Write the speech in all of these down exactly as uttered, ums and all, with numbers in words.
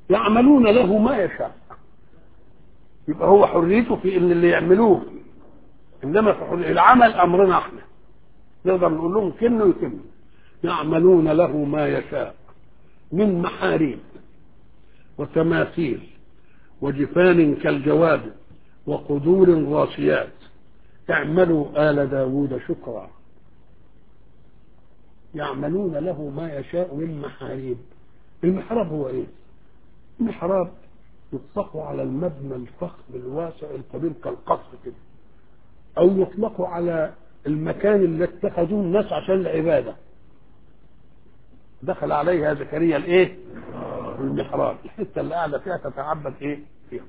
يعملون له ما يشاء، يبقى هو حريته في ان اللي يعملوه، انما في حرية العمل امرنا احنا نقدر نقول لهم كنوا يكنوا. يعملون له ما يشاء من محاريب وتماثيل وجفان كالجواب وقدور راسيات اعملوا آل داود شكرا. يعملون له ما يشاء من محاريب. المحراب هو ايه؟ المحراب يطلق على المبنى الفخم الواسع الكبير كالقصر كده، او يطلق على المكان اللي اتخذوه الناس عشان العباده. دخل عليها زكريا الايه؟ المحراب، الحته اللي قاعده فيها تتعبد ايه فيها.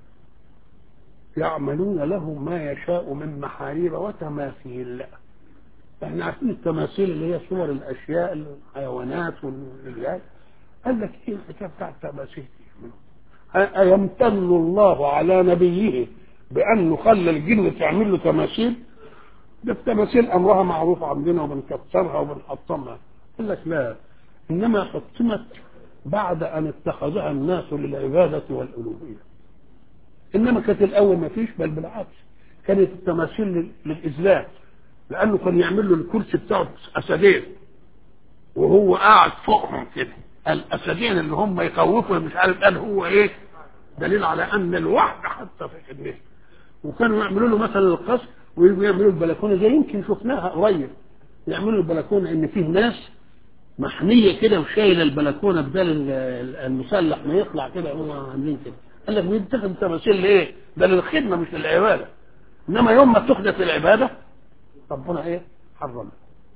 يعملون له ما يشاء من محاريب وتماثيل. احنا عارفين التماثيل اللي هي صور الاشياء الحيوانات والرجال. قال لك ايه الحكايه بتاعت التماثيل دي؟ أيمتن الله على نبيه بأنه خلى الجن تعمل له تماثيل؟ ده التماثيل أمرها معروف عندنا وبنكسرها وبنحطمها. قال لك لا، إنما حطمت بعد أن اتخذها الناس للعبادة والألوهية. إنما كانت الأول ما فيش، بل بالعكس كانت التماثيل للإذلال، لأنه كان يعمل له الكرسي بتاعه أسدين وهو قاعد فوقهم كده. الأسدين اللي هم يخوفوا مش عارف قال هو إيه، دليل على أن الوحدة حتى في خدمته. وكانوا يعملوا له مثلا القصر ويجوا يعملوا البلكونة زي يمكن شفناها قريب، يعملوا البلكونة إن فيه ناس محنية كده وشايلة البلكونة بدل المسلح ما يطلع كده، هم عاملين كده. قال لك بيتخذ تماثيل لإيه؟ ده للخدمة مش للعبادة. إنما يوم ما تحدث العبادة ربنا إيه؟ حرمها.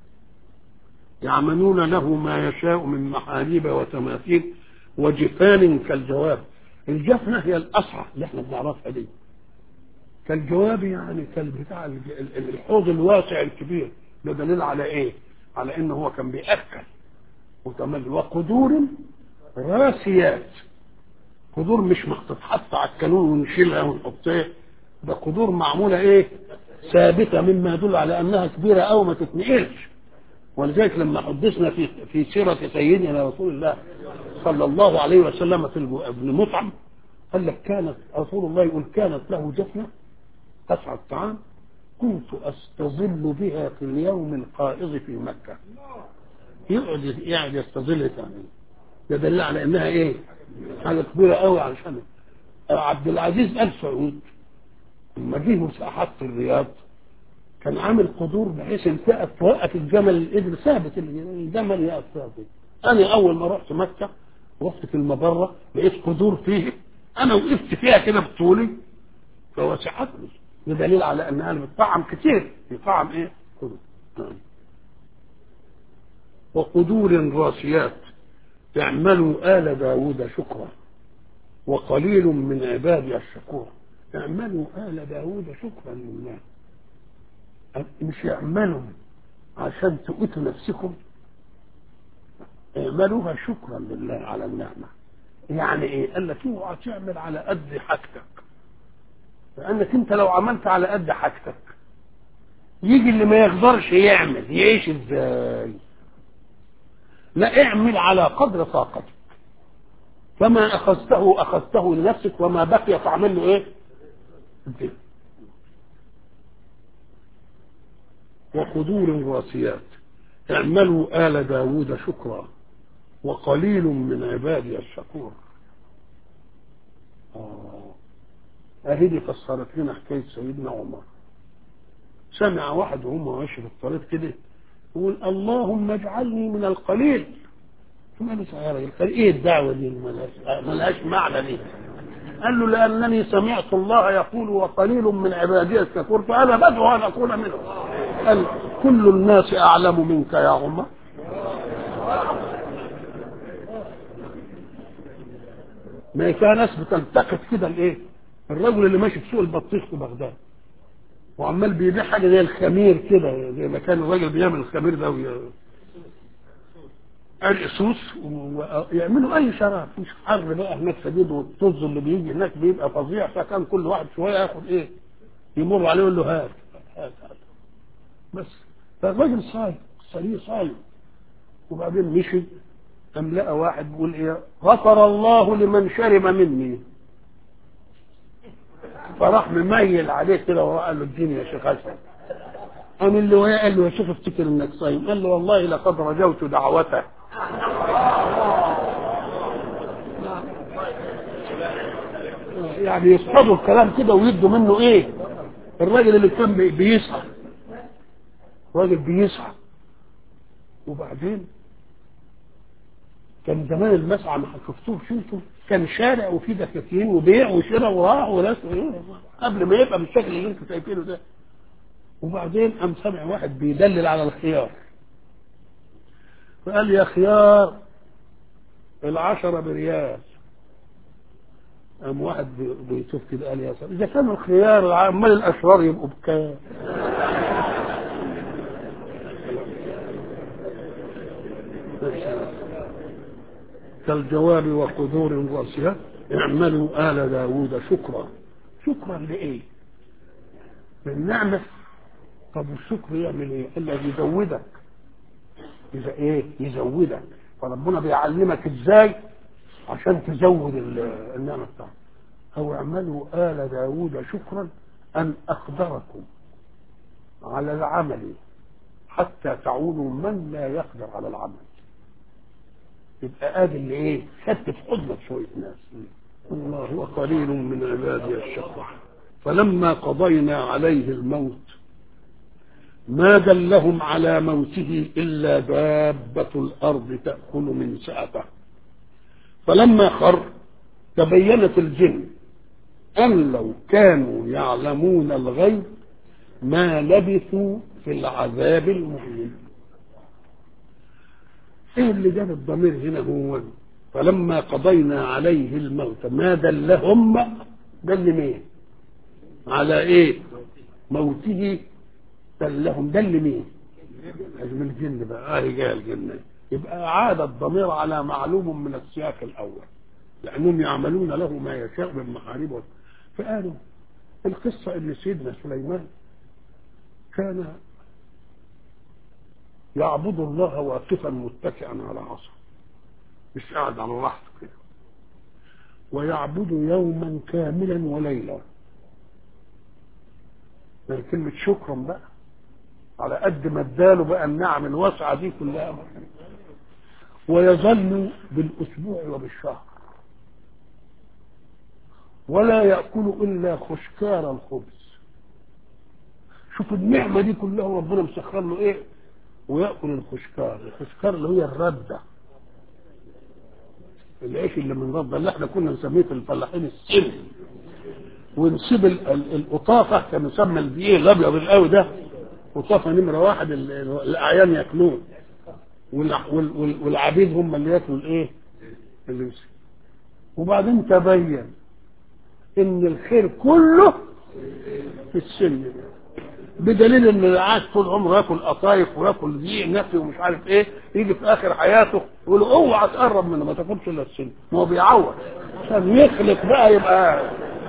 يعملون له ما يشاء من محاريب وتماثيل وجفان كالجواب. الجفنة هي الأصعى اللي احنا بنعرفها دي، كالجواب يعني كالبتاع الحوض الواسع الكبير. ده دليل على ايه؟ على انه هو كان بيأكل وتمل. وقدور راسيات، قدور مش تتحط على الكانون ونشيلها ونحطها، ده قدور معمولة ايه؟ ثابتة، مما يدل على انها كبيرة او ما تتنقلش. ولذلك لما حدثنا في في سيرة سيدنا رسول الله صلى الله عليه وسلم في ابن مطعم، قال لك كانت رسول الله يقول كانت له جفنة تسعى الطعام كنت استظل بها في اليوم القائض في مكة. يقعد يقعد يستظل ثاني. ده دليل على انها ايه؟ حاجة كبيرة قوي. علشان عبد العزيز آل سعود لما جه مساحات في الرياض كان عامل قدور بحيث ان تقف توقف الجمل الابل ثابت، الجمل يقف ثابت. انا اول ما رحت مكه رحت في المبره لقيت قدور فيه، انا وقفت فيها كده بطولي فوسعتني. ده دليل على انها بتطعم كتير، بتطعم ايه؟ قدور. وقدور راسيات اعملوا آل داود شكرا وقليل من عبادي الشكور. اعملوا آل داود شكرا لله، مش يعملوا عشان تؤتوا نفسكم، اعملوها شكرا لله على النعمة. يعني ايه؟ قال لك اوعى تعمل على قد حاجتك، لانك انت لو عملت على قد حاجتك يجي اللي ما يقدرش يعمل يعيش ازاي؟ لا، اعمل على قدر طاقتك، فما اخذته اخذته لنفسك وما بقي تعمل له ايه؟ دي. وقدور راسيات اعملوا آل داود شكرا وقليل من عبادي الشكور. آه. أهدي فسرت لنا حكاية سيدنا عمر. سمع واحد وهم ماشي في الطريق كده يقول اللهم اجعلني من القليل. ثم قال له القليل ايه الدعوة دي؟ ملهاش معنى دي. قال له لأنني سمعت الله يقول وقليل من عبادي الشكور فأنا بدعو أن أكون منهم. قال كل الناس أعلم منك يا عمر. ما كان ناس بتلتقط كده الايه؟ الرجل اللي ماشي في سوق البطيخ في بغداد وعمال بيبيع حاجه زي الخمير كده، زي ما كان الراجل بيعمل الخمير ده وي... الاسوس ويعملوا اي شراب. مش حر بقى هناك شديد والطز اللي بيجي هناك بيبقى فظيع، فكان كل واحد شويه ياخد ايه يمر عليه يقول له هات هات هات بس. فالراجل صايم صليه صايم وبعدين مشي أم لقى واحد بيقول إيه غفر الله لمن شرب مني، فراح مميل عليه كده وقال له اديني يا شيخ حسن. قام اللي وياه قال له يا شيخ افتكر انك صايم، قال له والله لقد رجوت دعوته. يعني يصطادوا الكلام كده ويدوا منه ايه؟ الراجل اللي كان بيسعى، راجل بيسعى. وبعدين كان زمان المسعى ما شفتوه شفتوا كان شارع وفيه دكاكين وبيع وشراء وراح وناس قبل ما يبقى بالشكل اللي انتوا شايفينه ده. وبعدين قام سمع واحد بيدلل على الخيار، فقال يا خيار العشرة بريال. قام واحد بيشوف كده قال يا سلام اذا كان الخيار عمال الاشرار يبقوا بكام. كالجواب وقدور راسها اعملوا آل داود شكرا. شكرا لإيه؟ للنعمة. طب الشكر يعمل ايه؟ الا يزودك. اذا ايه؟ يزودك. فربنا بيعلمك ازاي عشان تزود النعمة بتاعتك. او اعملوا آل داود شكرا ان اقدركم على العمل حتى تعودوا من لا يقدر على العمل. يبقى ادي اللي ايه؟ خدت في حضنك شويه ناس. الله هو قليل من عبادي الشكور. فلما قضينا عليه الموت ما دلهم على موته الا دابة الارض تأكل من سأته. فلما خر تبينت الجن ان لو كانوا يعلمون الغيب ما لبثوا في العذاب المهين. ايه اللي جاب الضمير هنا؟ هو فلما قضينا عليه الموت ما دلهم، دل مين على ايه؟ موته دلهم. دل مين؟ من الجن بقى. اه رجال الجن. يبقى عاد الضمير على معلوم من السياق الاول لانهم يعملون له ما يشاء من محاربه. فقالوا القصه ان سيدنا سليمان كان يعبد الله واقفا متكئا على عصا، مش قاعد على راحته كده، ويعبد يوما كاملا وليلا. يعني كلمة شكرا بقى على قد ما اداله بقى النعم الواسعة دي كلها. ويظل بالأسبوع وبالشهر ولا يأكل إلا خشكار الخبز. شوف النعمة دي كلها وربنا مسخر له ايه؟ ويأكل الخشكار. الخشكار اللي هي الردة، العيش اللي من رده اللي احنا كنا نسميه في الفلاحين السن، ونسيب القطافه كان يسمى الدقيق الابيض القوي ده قطافه نمره واحد الاعيان ياكلوه، والعبيد هم اللي ياكلوا الايه اللي يسيب. وبعدين تبين ان الخير كله في السن ده، بدليل ان اللي عاش طول عمره ياكل قطايف وياكل دقيق نفسي ومش عارف ايه، يجي في اخر حياته يقول اوعى تقرب منه ما تاكلش الا السن. ما هو بيعوض عشان يخلق بقى يبقى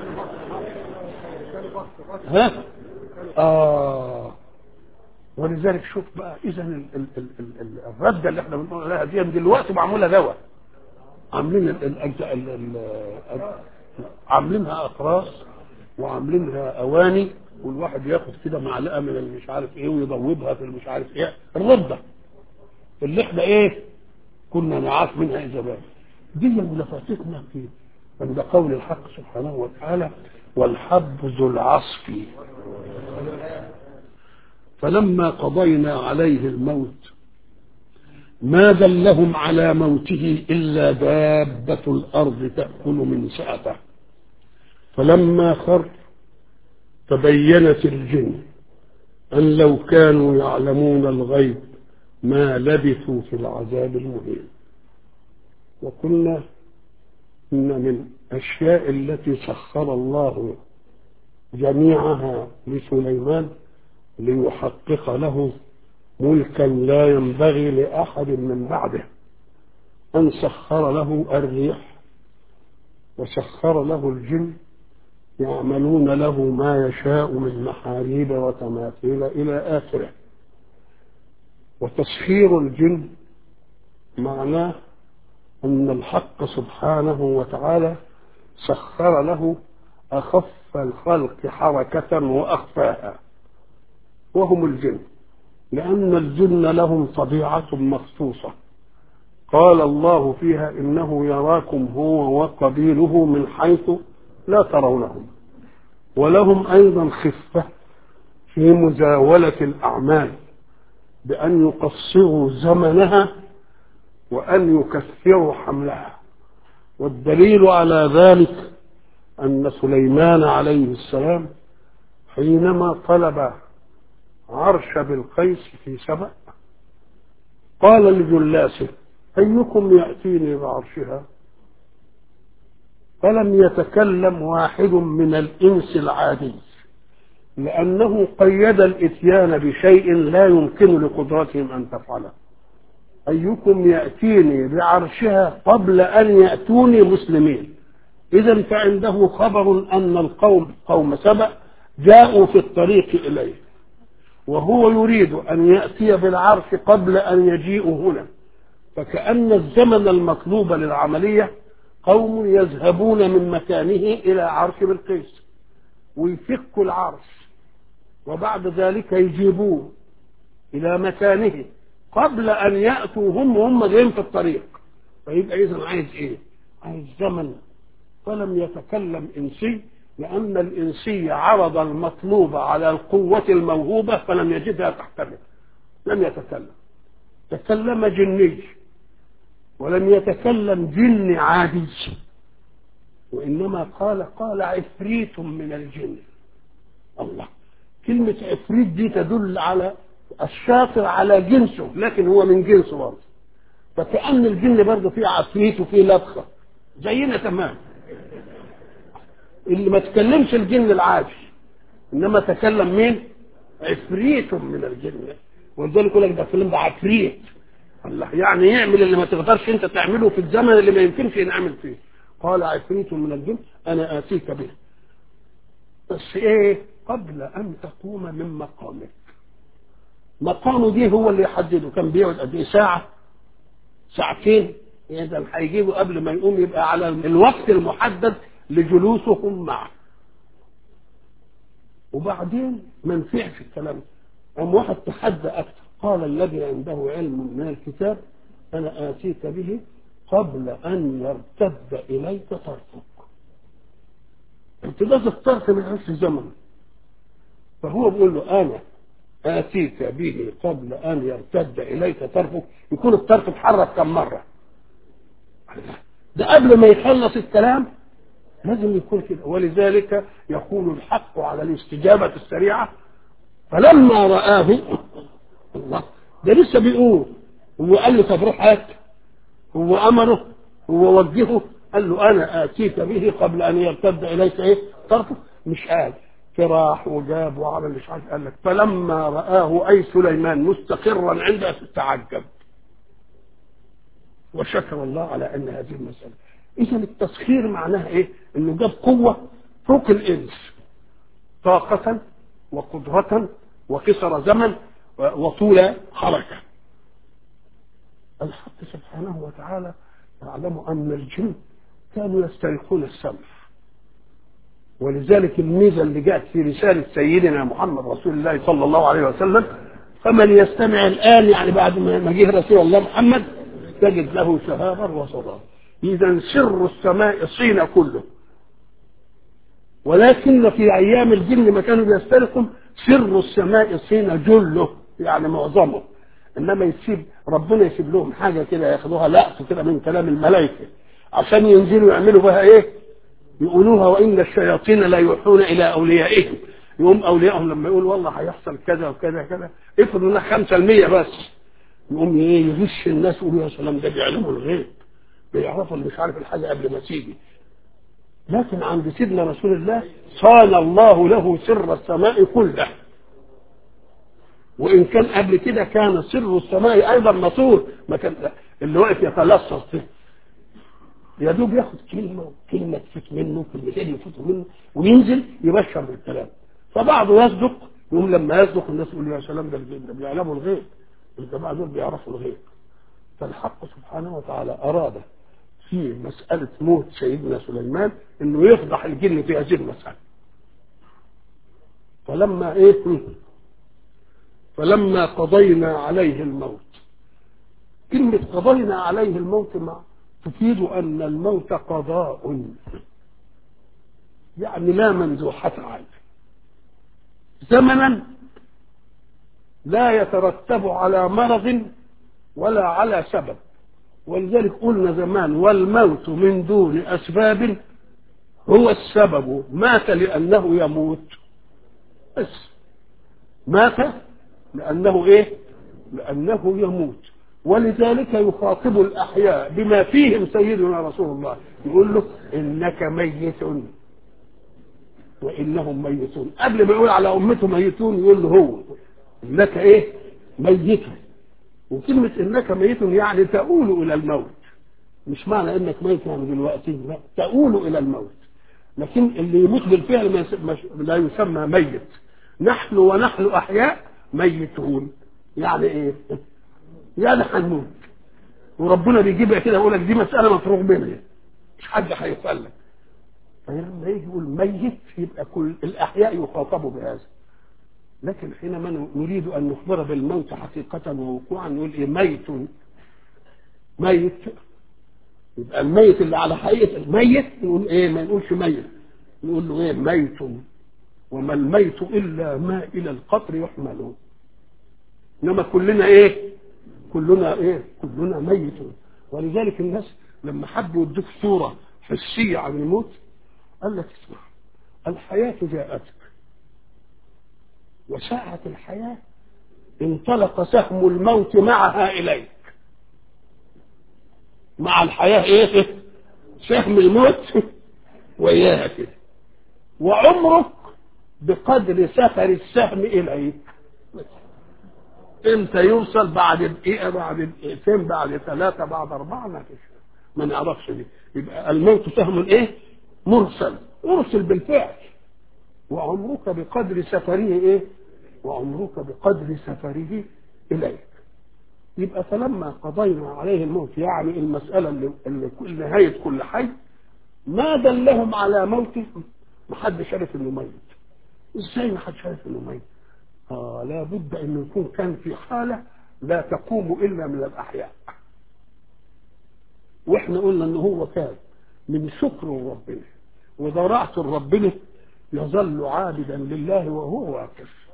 ها اه. ولذلك شوف بقى اذا الرده اللي احنا بنقول عليها دي دلوقتي معموله دواء، عاملين عاملينها اقراص وعاملينها اواني، والواحد ياخد كده معلقه من المش عارف ايه ويضوبها في المش عارف ايه. الرده اللي احنا ايه كنا نعاف منها زمان دي اللي فاتتنا فيه. عند قول الحق سبحانه وتعالى والحب ذو العصف. فلما قضينا عليه الموت ما دلهم على موته إلا دابة الأرض تأكل من سأته. فلما خر تبينت الجن أن لو كانوا يعلمون الغيب ما لبثوا في العذاب المهين. وقلنا إن من أشياء التي سخر الله جميعها لسليمان ليحقق له ملكا لا ينبغي لأحد من بعده أن سخر له الريح وسخر له الجن يعملون له ما يشاء من محاريب وتماثيل إلى آخره. وتسخير الجن معناه أن الحق سبحانه وتعالى سخر له أخف الخلق حركة وأخفاها، وهم الجن، لأن الجن لهم طبيعة مخصوصة قال الله فيها إنه يراكم هو وقبيله من حيث لا ترونهم. ولهم أيضا خفة في مزاولة الأعمال بأن يقصروا زمنها وأن يكثروا حملها. والدليل على ذلك أن سليمان عليه السلام حينما طلب عرش بلقيس في سبأ قال لجلاسه أيكم يأتيني بعرشها؟ فلم يتكلم واحد من الإنس العادي، لأنه قيد الإتيان بشيء لا يمكن لقدرتهم أن تفعله. أيكم يأتيني بعرشها قبل أن يأتوني مسلمين. إذن فعنده خبر أن القوم قوم سبأ جاءوا في الطريق إليه، وهو يريد أن يأتي بالعرش قبل أن يجيئوا هنا. فكأن الزمن المطلوب للعملية قوم يذهبون من مكانه إلى عرش بلقيس ويفكوا العرش، وبعد ذلك يجيبوه إلى مكانه قبل أن يأتوا هم وهم جايين في الطريق. فيبقى إذن عايز إيه؟ عايز زمن. فلم يتكلم إنسي، لأن الإنسي عرض المطلوب على القوة الموهوبة فلم يجدها تحتمل، لم يتكلم. تكلم جني، ولم يتكلم جن عادي، وإنما قال قال عفريت من الجن. الله، كلمة عفريت دي تدل على الشاطر على جنسه، لكن هو من جنسه برضه. فكأن الجن برضه فيه عفريت وفيه لبخة زينا تمام. اللي ما تكلمش الجن العادي، إنما تكلم مين؟ عفريت من الجن. ولذلك يقول لك ده فيلم ده عفريت. الله، يعني يعمل اللي ما تقدرش انت تعمله في الزمن اللي ما يمكنش نعمل فيه. قال عفريت من الجن انا اتيك به، بس ايه؟ قبل ان تقوم من مقامك. مقامه دي هو اللي يحدده. كان بيقعد قد ايه؟ ساعه، ساعتين. اذا هيجيبه قبل ما يقوم يبقى على الوقت المحدد لجلوسهم معه. وبعدين ما نفعش الكلام. قام واحد تحدى اكثر، قال الذي عنده علم من الكتاب انا اتيك به قبل ان يرتد اليك طرفك. امتداد الطرف من نفس الزمن. فهو بيقول له انا اتيك به قبل ان يرتد اليك طرفك. يكون الطرف اتحرك كم مره؟ ده قبل ما يخلص الكلام لازم يكون كده. ولذلك يكون الحق على الاستجابه السريعه. فلما رآه، الله، ده لسه بيقول، هو قال له طب روح هات، هو امره، هو وجهه، قال له انا اتيك به قبل ان يرتد اليك ايه طرفه. مش قال فراح وجاب وعمل مش عارف. قال لك فلما رآه اي سليمان مستقرا عنده تعجب وشكر الله على ان هذه المساله. اذا التسخير معناها ايه؟ انه جاب قوه فوق الانس، طاقه وقدره وقصر زمن وطول حركه. الحق سبحانه وتعالى يعلم ان الجن كانوا يسترقون السمع، ولذلك الميزه اللي جاءت في رساله سيدنا محمد رسول الله صلى الله عليه وسلم فمن يستمع الان، يعني بعد ما جه رسول الله محمد، تجد له شهابا وصدى. اذا سر السماء صين كله، ولكن في ايام الجن ما كانوا بيسترقوا سر السماء صين جله، يعني معظمه. انما يسيب ربنا يسيب لهم حاجه كده ياخدوها لقطه كده من كلام الملائكه عشان ينزلوا يعملوا بها ايه؟ يقولوها وان الشياطين لا يوحون الى اوليائهم. يقوم اوليائهم لما يقول والله هيحصل كذا وكذا كذا، افرضوا انها خمسة بالمية بس، يقوم ايه؟ يغش الناس يقولوا يا سلام ده بيعلموا الغيب، بيعرفوا اللي مش عارف الحاجه قبل ما تيجي. لكن عند سيدنا رسول الله صان الله له سر السماء كله، وإن كان قبل كده كان سر السماء أيضا مصور. ما كان اللي واقف يتلصص فيه يا دوب ياخد كلمة كلمة تفوت منه، كلمتين يفوتوا منه، وينزل يبشر بالكلام. فبعضه يصدق، يقوم لما يصدق الناس يقول يا سلام ده ده بيعلموا الغيب، الجماعة دول بيعرفوا الغيب. فالحق سبحانه وتعالى أراد في مسألة موت سيدنا سليمان انه يفضح الجن في هذه المسألة. فلما ايه فلما قضينا عليه الموت، كلمة قضينا عليه الموت مع تفيد ان الموت قضاء، يعني لا مندوحة عنه، زمنا لا يترتب على مرض ولا على سبب. ولذلك قلنا زمان والموت من دون أسباب هو السبب، مات لأنه يموت، بس مات لأنه إيه؟ لأنه يموت. ولذلك يخاطب الأحياء بما فيهم سيدنا رسول الله، يقول له إنك ميت وإنهم ميتون. قبل ما يقول على أمته ميتون يقول له هو إنك إيه؟ ميت. وكلمة إنك ميت يعني تؤول إلى الموت، مش معنى إنك ميت يعني دلوقتي، لا، تؤول إلى الموت. لكن اللي يموت بالفعل لا يسمى ميت. نحن ونحن أحياء ميتون، يعني إيه؟ يعني هنموت، وربنا بيجيبها كده يقول لك دي مسألة مفروغ منها، مش حد هيسألك. فلما يجي يقول ميت يبقى كل الأحياء يخاطبوا بهذا. لكن حينما نريد أن نخبر بالموت حقيقة ووقوعا نقول إيه؟ ميت. ميت يبقى الميت اللي على حقيقة الميت نقول إيه؟ ما نقولش ميت، نقول له إيه؟ ميت. وما الميت إلا ما إلى القطر يحمله. إنما كلنا إيه؟ كلنا إيه؟ كلنا ميت. ولذلك الناس لما حبوا يدوك صورة حسية عن الموت قال لك اسمع، الحياة جاءتك وساعة الحياة انطلق سهم الموت معها إليك. مع الحياة إيه؟ سهم الموت وإياها كده. وعمرك بقدر سفر السهم إليك. امتى يوصل؟ بعد دقيقة، بعد دقيقتين، بعد ثلاثة، بعد أربعة، ما فيش، ما نعرفش دي. يبقى الموت سهم الإيه؟ مرسل، مرسل بالفعل. وعمرك بقدر سفره إيه؟ وعمرك بقدر سفره إليك. يبقى فلما قضينا عليه الموت يعني المسألة اللي, اللي كل نهاية كل حي ما دلهم على موته. محدش عارف انه ميت. ازاي محدش عارف انه ميت؟ آه لابد انه يكون كان في حالة لا تقوم الا من الاحياء. واحنا قلنا انه هو كان من شكر ربنا وضراعة ربنا يظل عابدا لله وهو واقف.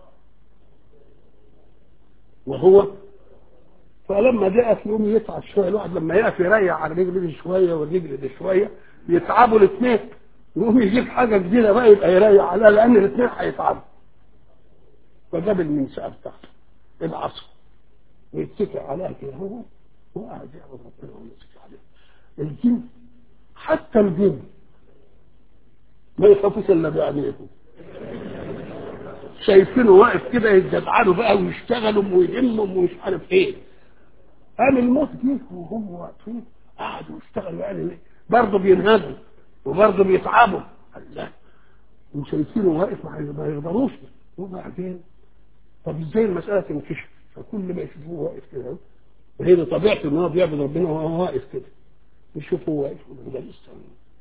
وهو فلما جاء في يوم يتعب شويه، الواحد لما يقف يريح على رجله دي شويه والرجل دي شويه يتعبوا الاثنين، يقوم يجيب حاجه جديده بقى يبقى يريح عليها لان الاثنين هيتعبوا. فجاب المنساه بتاعته العصا ويتكئ عليها كده هو وقاعد يعبد ربنا ويتكئ عليها. الجن حتى الجن ما يخافوش الا بعينيهم، شايفينه واقف كده يتجدعنوا بقى ويشتغلوا ويهموا ومش عارف ايه. قال الموت جه وهم واقفين قعدوا يشتغلوا، يعني برضه بينهدوا وبرضه بيتعبوا. الله، وشايفينه واقف ما يقدروش. وبعدين طب ازاي المساله تنكشف؟ فكل ما يشوفوه واقف كده، وهي طبيعته ان هو بيعبد ربنا وهو واقف كده، يشوفوا واقف وده لسه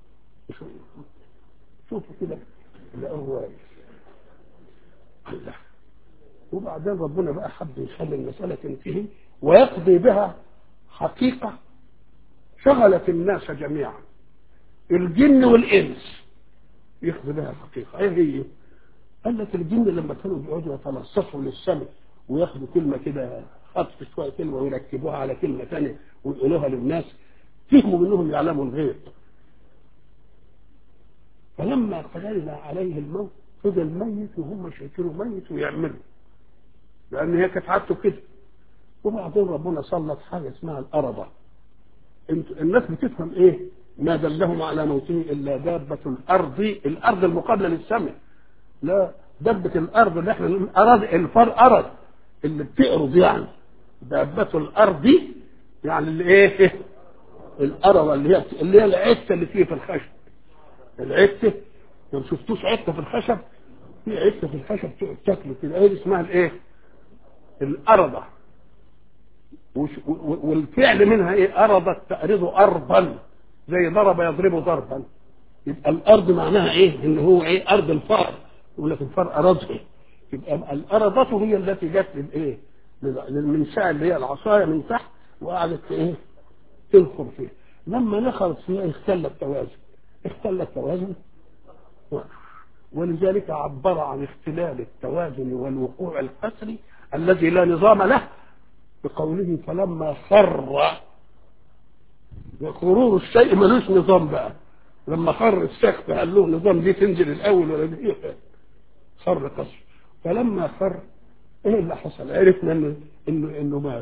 شوفوا كده لقوه واقف. الله، وبعدين ربنا بقى حب يخلي المسألة تنتهي ويقضي بها حقيقة شغلت الناس جميعا، الجن والإنس، يقضي بها حقيقة. ايه هي؟ قال لك الجن لما كانوا بيقعدوا يتلصصوا للسمع وياخدوا كلمة كده خطف شوية كلمة ويركبوها على كلمة ثانية ويقولوها للناس، فهموا منهم يعلموا الغيب. فلما قضينا عليه الموت فضل ميت وهم شايفينه ميت ويعملوا، لأن هي كانت عادته كده. وبعدين ربنا سلط حاجة اسمها الأرضة. الناس بتفهم إيه؟ ما دلهم على موته إلا دابة الأرض، الأرض المقابلة للسماء. لا، دابة الأرض اللي احنا أرض الفار أرض اللي بتقرض، يعني دابة الأرض يعني اللي إيه؟ الأرض اللي هي اللي هي العتة اللي فيه في الخشب. العتة لو شفتوش عتة في الخشب، في عتة في الخشب تاكله كده، ايه اسمها الايه؟ الأرضة. والفعل منها ايه؟ أرضت تأرض أرضا، زي ضرب يضرب ضربا. يبقى الارض معناها ايه؟ ان هو ايه؟ ارض الفار. يقول لك الفار ارضه. يبقى الارضه هي التي جت للايه؟ للمنشاه اللي هي العصايه من تحت وقعدت ايه؟ تنخر فيها. لما نخرت فيها اختل التوازن. اختل التوازن ولذلك عبر عن اختلال التوازن والوقوع القسري الذي لا نظام له بقوله فلما خر. وخرور الشيء ملوش نظام بقى. لما خر السقف قال له نظام دي تنزل الاول ولا دي خر قسر. فلما خر ايه اللي حصل؟ عرفنا انه انه انه مات.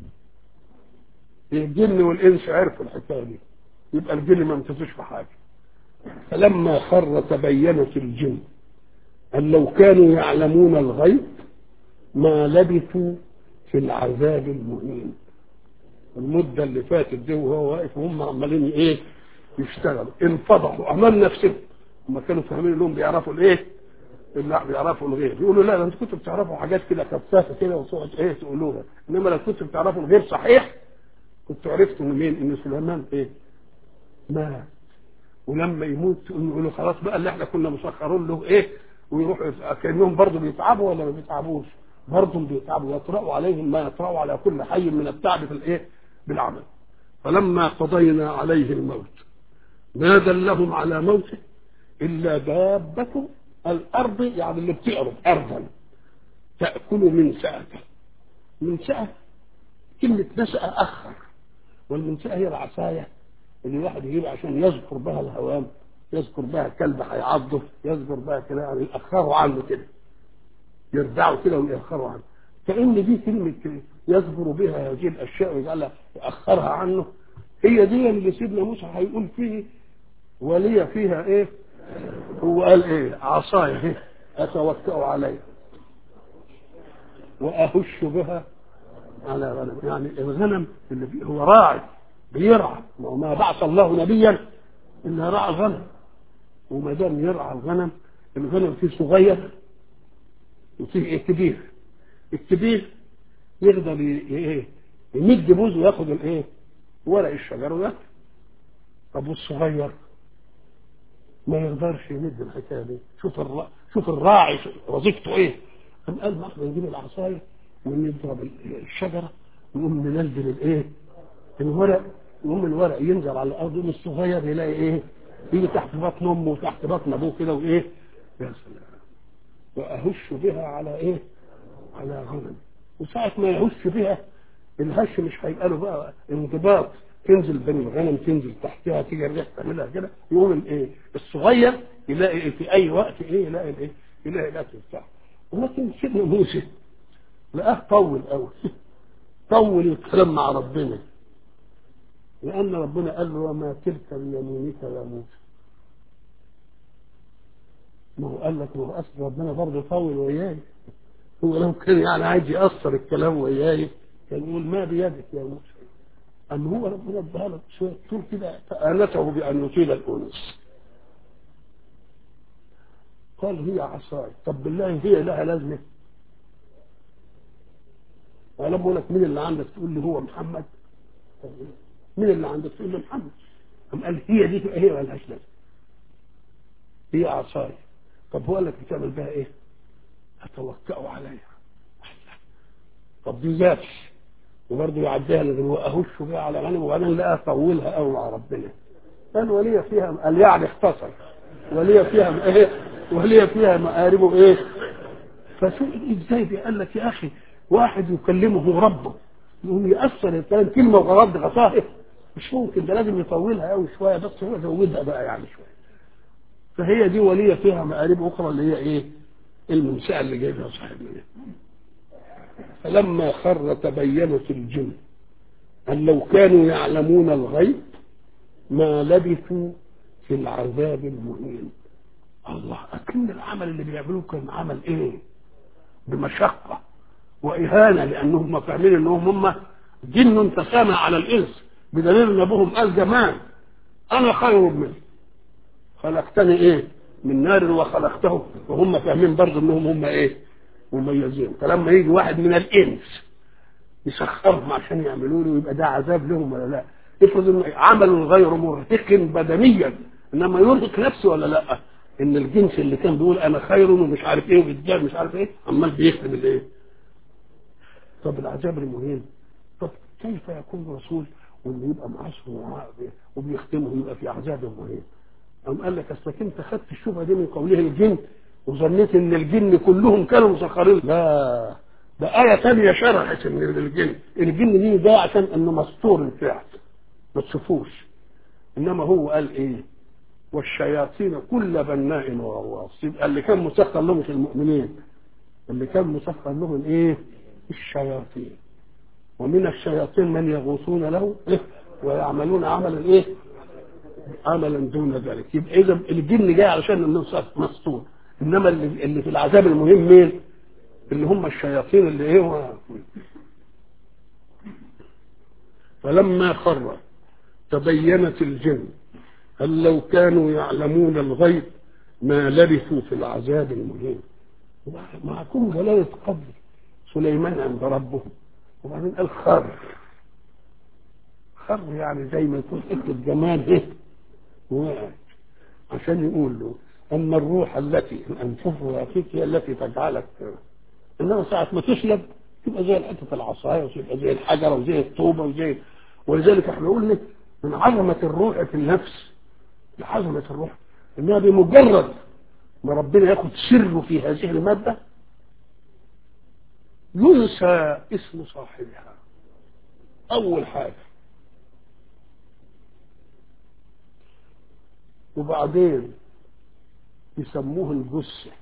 الجن والانس عرفوا الحكايه دي. يبقى الجن ما امتثوش في حاجه. فلما خر تبينت الجن ان لو كانوا يعلمون الغيب ما لبثوا في العذاب المهين. المده اللي فاتت دي وهو واقف وهم عمالين ايه؟ يشتغلوا. انفضحوا امام نفسهم. هم كانوا فاهمين انهم بيعرفوا الايه؟ لا بيعرفوا الغيب. يقولوا لا انتوا كنتوا بتعرفوا حاجات كده كفافه كده وتقعد ايه تقولوها. انما لو كنتوا بتعرفوا الغيب صحيح كنتوا عرفتوا منين ان سليمان ايه؟ مات. ولما يموت يقولوا خلاص بقى اللي احنا كنا مسخرين له ايه؟ ويروحوا كانهم برضه بيتعبوا ولا ما بيتعبوش؟ برضه بيتعبوا. يطرأوا عليهم ما يطرأوا على كل حي من التعب في الايه؟ بالعمل. فلما قضينا عليه الموت ما دلهم على موته الا دابة الارض، يعني اللي بتعرض ارضا تاكل من سأته. من سأة كلمه نسأة اخر، والمنسأة هي العصايه اللي الواحد يجيب عشان يذكر بها الهوام، يذكر بها كلب هيعضه، يذكر بها كده يعني يأخروا عنه كده، يرجعوا كده ويأخروا عنه. كأن دي كلمة يذكر بها هذه الأشياء ويجعلها يأخرها عنه. هي دي اللي سيدنا موسى هيقول فيه ولي فيها إيه؟ هو قال إيه؟ عصايا أتوكأ عليها وأهش بها على غنم. يعني الغنم اللي هو راعي بيرعى، وما بعث الله نبيا إلا رعى الغنم. وما دام يرعى الغنم، الغنم فيه صغير وفيه ايه؟ كبير. الكبير يقدر ايه؟ يمد بوزه وياخد الايه؟ ورق الشجر وياكل. طب والصغير ما يقدرش يمد الحكايه دي. شوف الرا... شوف الراعي وظيفته ايه؟ قام قال ما احنا نجيب العصايه ونضرب الشجره ونقوم ننزل الايه؟ الورق. يقوم الورق ينزل على الارض، يقوم الصغير يلاقي ايه؟ يجي تحت بطن امه وتحت بطن ابوه كده وايه؟ يا سلام. واهش بها على ايه؟ على غنم. وساعه ما يهش بها الهش مش هيبقى له بقى انضباط، تنزل بين الغنم تنزل تحتها تيجي الريح تعملها كده. يقوم الايه؟ الصغير يلاقي في اي وقت ايه؟ يلاقي الايه؟ يلاقي الاكل بتاعه. ولكن سيدنا موسى لقاه طول قوي طول الكلام مع ربنا، لأن ربنا قال له وما تلك بيمينك يا موسى. ما هو قال لك ما هو أصل ربنا برضه طول وياي. هو لو كان يعني عايز يأثر الكلام وياي كان يقول ما بيدك يا موسى. أم هو ربنا اداها لك شوية طول كده فآنته بأن يطيل الأنس. قال هي عصاي. طب بالله هي لها لازمة؟ ولما أقول لك مين اللي عندك تقول لي هو محمد؟ مين اللي عندك تقول له محمد؟ قام قال هي دي تبقى هي مالهاش لازمه. هي عصاي. طب هو قال لك بتعمل بها ايه؟ اتوكأوا عليها. طب دي ذات وبرضه يعديها لازم واهش بها على غنم. وبعدين لقاها طولها قوي مع ربنا. قال ولي فيها قال يعني اختصر ولي فيها ايه؟ ولي فيها مآربه ايه؟ فسئل ازاي دي؟ قال لك يا اخي واحد يكلمه ربه يقوم يأثر الكلام كلمه وغرض غصائه مش ممكن، ده لازم يطولها قوي شويه بس هو زودها بقى يعني شويه. فهي دي وليه فيها مآرب اخرى اللي هي ايه؟ المنشأة اللي جايبها صاحبنا. فلما خر تبينت الجن ان لو كانوا يعلمون الغيب ما لبثوا في العذاب المهين. الله، اكن العمل اللي بيعملوه كان عمل ايه؟ بمشقه واهانه، لانهم فاهمين انهم هم جن تسامى على الانس، بدليل ان ابوهم قال زمان انا خير منه خلقتني ايه؟ من نار وخلقته، وهم فاهمين برضه انهم هم ايه؟ مميزين. فلما يجي واحد من الانس يسخرهم عشان يعملوا له يبقى ده عذاب لهم ولا لا؟ افرض ان عمل غير مرهق بدنيا انما يرهق نفسه ولا لا؟ ان الجنس اللي كان بيقول انا خير ومش عارف ايه وبيتجاب مش عارف ايه عمال بيخدم الايه؟ طب العذاب المهم، طب كيف يكون رسول واللي يبقى معاه وبيختمه يبقى في عذاب مهم؟ قام قال لك اصلك انت خدت الشبهه دي من قوله الجن وظنيت ان الجن كلهم كانوا مسخرين. لا، ده آية ثانية شرحت ان الجن الجن دي ده عشان انه مستور الفعل ما تشوفوش، انما هو قال ايه؟ والشياطين كل بناء وغواص. يبقى اللي كان مسخر لهم مش المؤمنين، اللي كان مسخر لهم ايه؟ الشياطين. ومن الشياطين من يغوصون له إيه؟ ويعملون عملا ايه؟ عملا دون ذلك. يبقى اذا الجن جاي علشان انه مستور، انما اللي, اللي في العذاب المهم مين؟ اللي هم الشياطين اللي ايه هو. فلما خر تبينت الجن هل لو كانوا يعلمون الغيب ما لبثوا في العذاب المهين. معكم جلالة قدر سليمان عند ربه، وبعدين قال خر. خر يعني زي ما يكون حته جمال ايه وقعت، عشان يقول له اما الروح التي انفخها فيك هي التي تجعلك، انما ساعه ما تسلب تبقى زي حته العصايه وتبقى زي الحجره وزي الطوبه وزي. ولذلك احنا قلنا من عظمه الروح في النفس، عظمه الروح انها بمجرد ما ربنا ياخد سره في هذه الماده ينسى اسم صاحبها اول حاجه، وبعدين يسموه الجثه.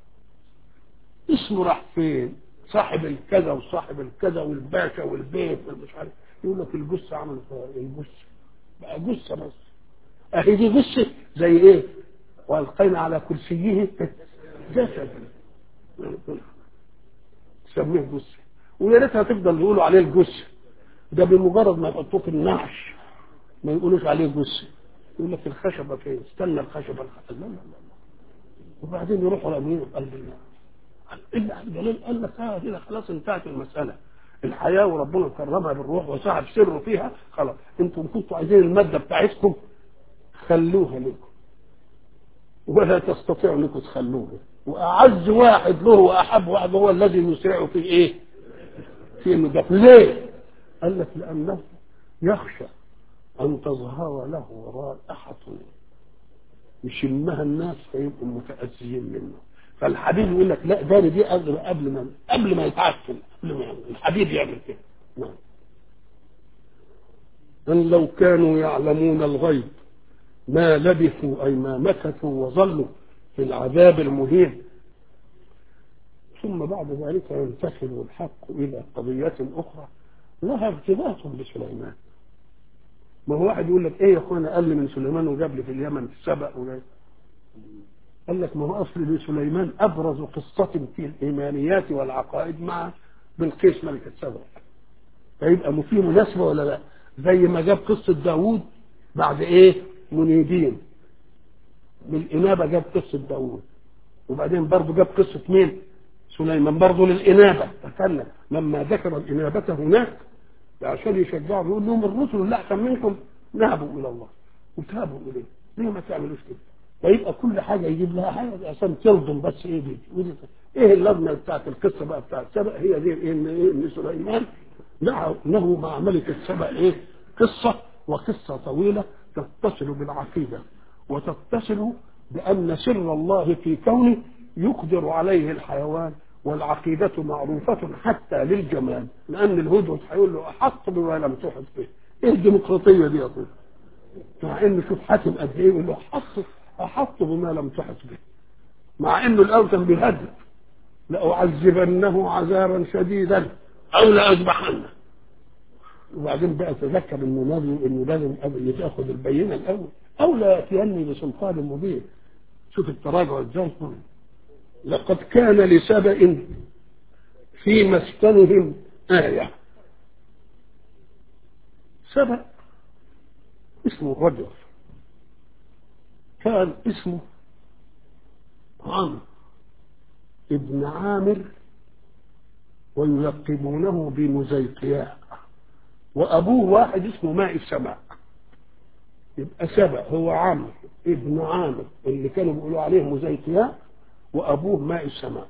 اسمه راح فين؟ صاحب الكذا وصاحب الكذا والباشا والبيت والمش عارف، يقول لك الجثه عملت الجثه بقى جثه بس. اهي دي جثه زي ايه؟ والقينا على كرسيه جسد سميه جثه، ويا ريتها تفضل يقولوا عليه الجثه، ده بمجرد ما يحطوه في النعش ما يقولوش عليه جثه، يقول لك الخشبه فين؟ استنى الخشبه. لا لا لا. وبعدين يروحوا لامين قلب الله الا الجليل قال لك اه كده خلاص انتهت المساله. الحياه وربنا كرمها بالروح وصاحب سره فيها، خلاص انتم كنتوا عايزين الماده بتاعتكم خلوها لكم ولا تستطيعوا انكم تخلوها. واعز واحد له واحب واحد هو الذي يسرع في ايه؟ في انه ده. ليه؟ قال لك لانه يخشى ان تظهر له رائحه يشمها الناس فيبقوا متاذيين منه. فالحبيب يقول لك لا ده دي قبل قبل ما قبل ما يتعفن، قبل ما الحبيب يعمل كده. نعم. ان لو كانوا يعلمون الغيب ما لبثوا اي ما مكثوا وظلوا في العذاب المهين. ثم بعد ذلك ينتقل الحق الى قضيه اخرى لها ارتباط بسليمان. ما هو واحد يقول لك ايه يا اخوانا قال لي من سليمان وجاب لي في اليمن في السبأ وجاي. قال لك ما هو اصل لسليمان ابرز قصه في الايمانيات والعقائد مع بلقيس ملكه سبأ، فيبقى في مناسبه ولا لا؟ زي ما جاب قصه داوود بعد ايه؟ منيبين بالانابه، جاب قصه داوود، وبعدين برضه جاب قصه مين؟ سليمان برضه للانابه. فكان لما ذكر الانابه هناك عشان يشجعوا يقول لهم الرسل اللي احسن منكم نابوا الى الله وتابوا اليه، ليه ما تعملوش كده؟ فيبقى كل حاجه يجيب لها حاجه عشان تلضم بس ايه دي ايه اللازمه بتاعت القصه بقى بتاعت سبأ. هي دي ايه؟ ان ايه؟ ان سليمان له مع ملكه سبأ ايه؟ قصه، وقصه طويله تتصل بالعقيده وتتصل بان سر الله في كونه يقدر عليه الحيوان، والعقيدة معروفة حتى للجمال، لأن الهدهد هيقول له أحط بما لم تحط به. إيه الديمقراطية دي يا طيب؟ مع إنه شوف حاتم قد إيه يقول له أحط أحط بما لم تحط به، مع إنه الأول كان بيهدد لأعذبنه عذابا شديدا أو لأذبحنه. وبعدين بقى تذكر إنه نبي إنه لازم ياخذ البينة الأول أو لا يأتيني بسلطان مبين. شوف التراجع إزاي. لقد كان لسبأ في مسكنهم آية. سبأ اسمه رجل، كان اسمه عمرو ابن عامر ويلقبونه بمزيقياء، وأبوه واحد اسمه ماء السماء. يبقى سبأ هو عمرو ابن عامر اللي كانوا بيقولوا عليه مزيتياء، وأبوه ماء السماء.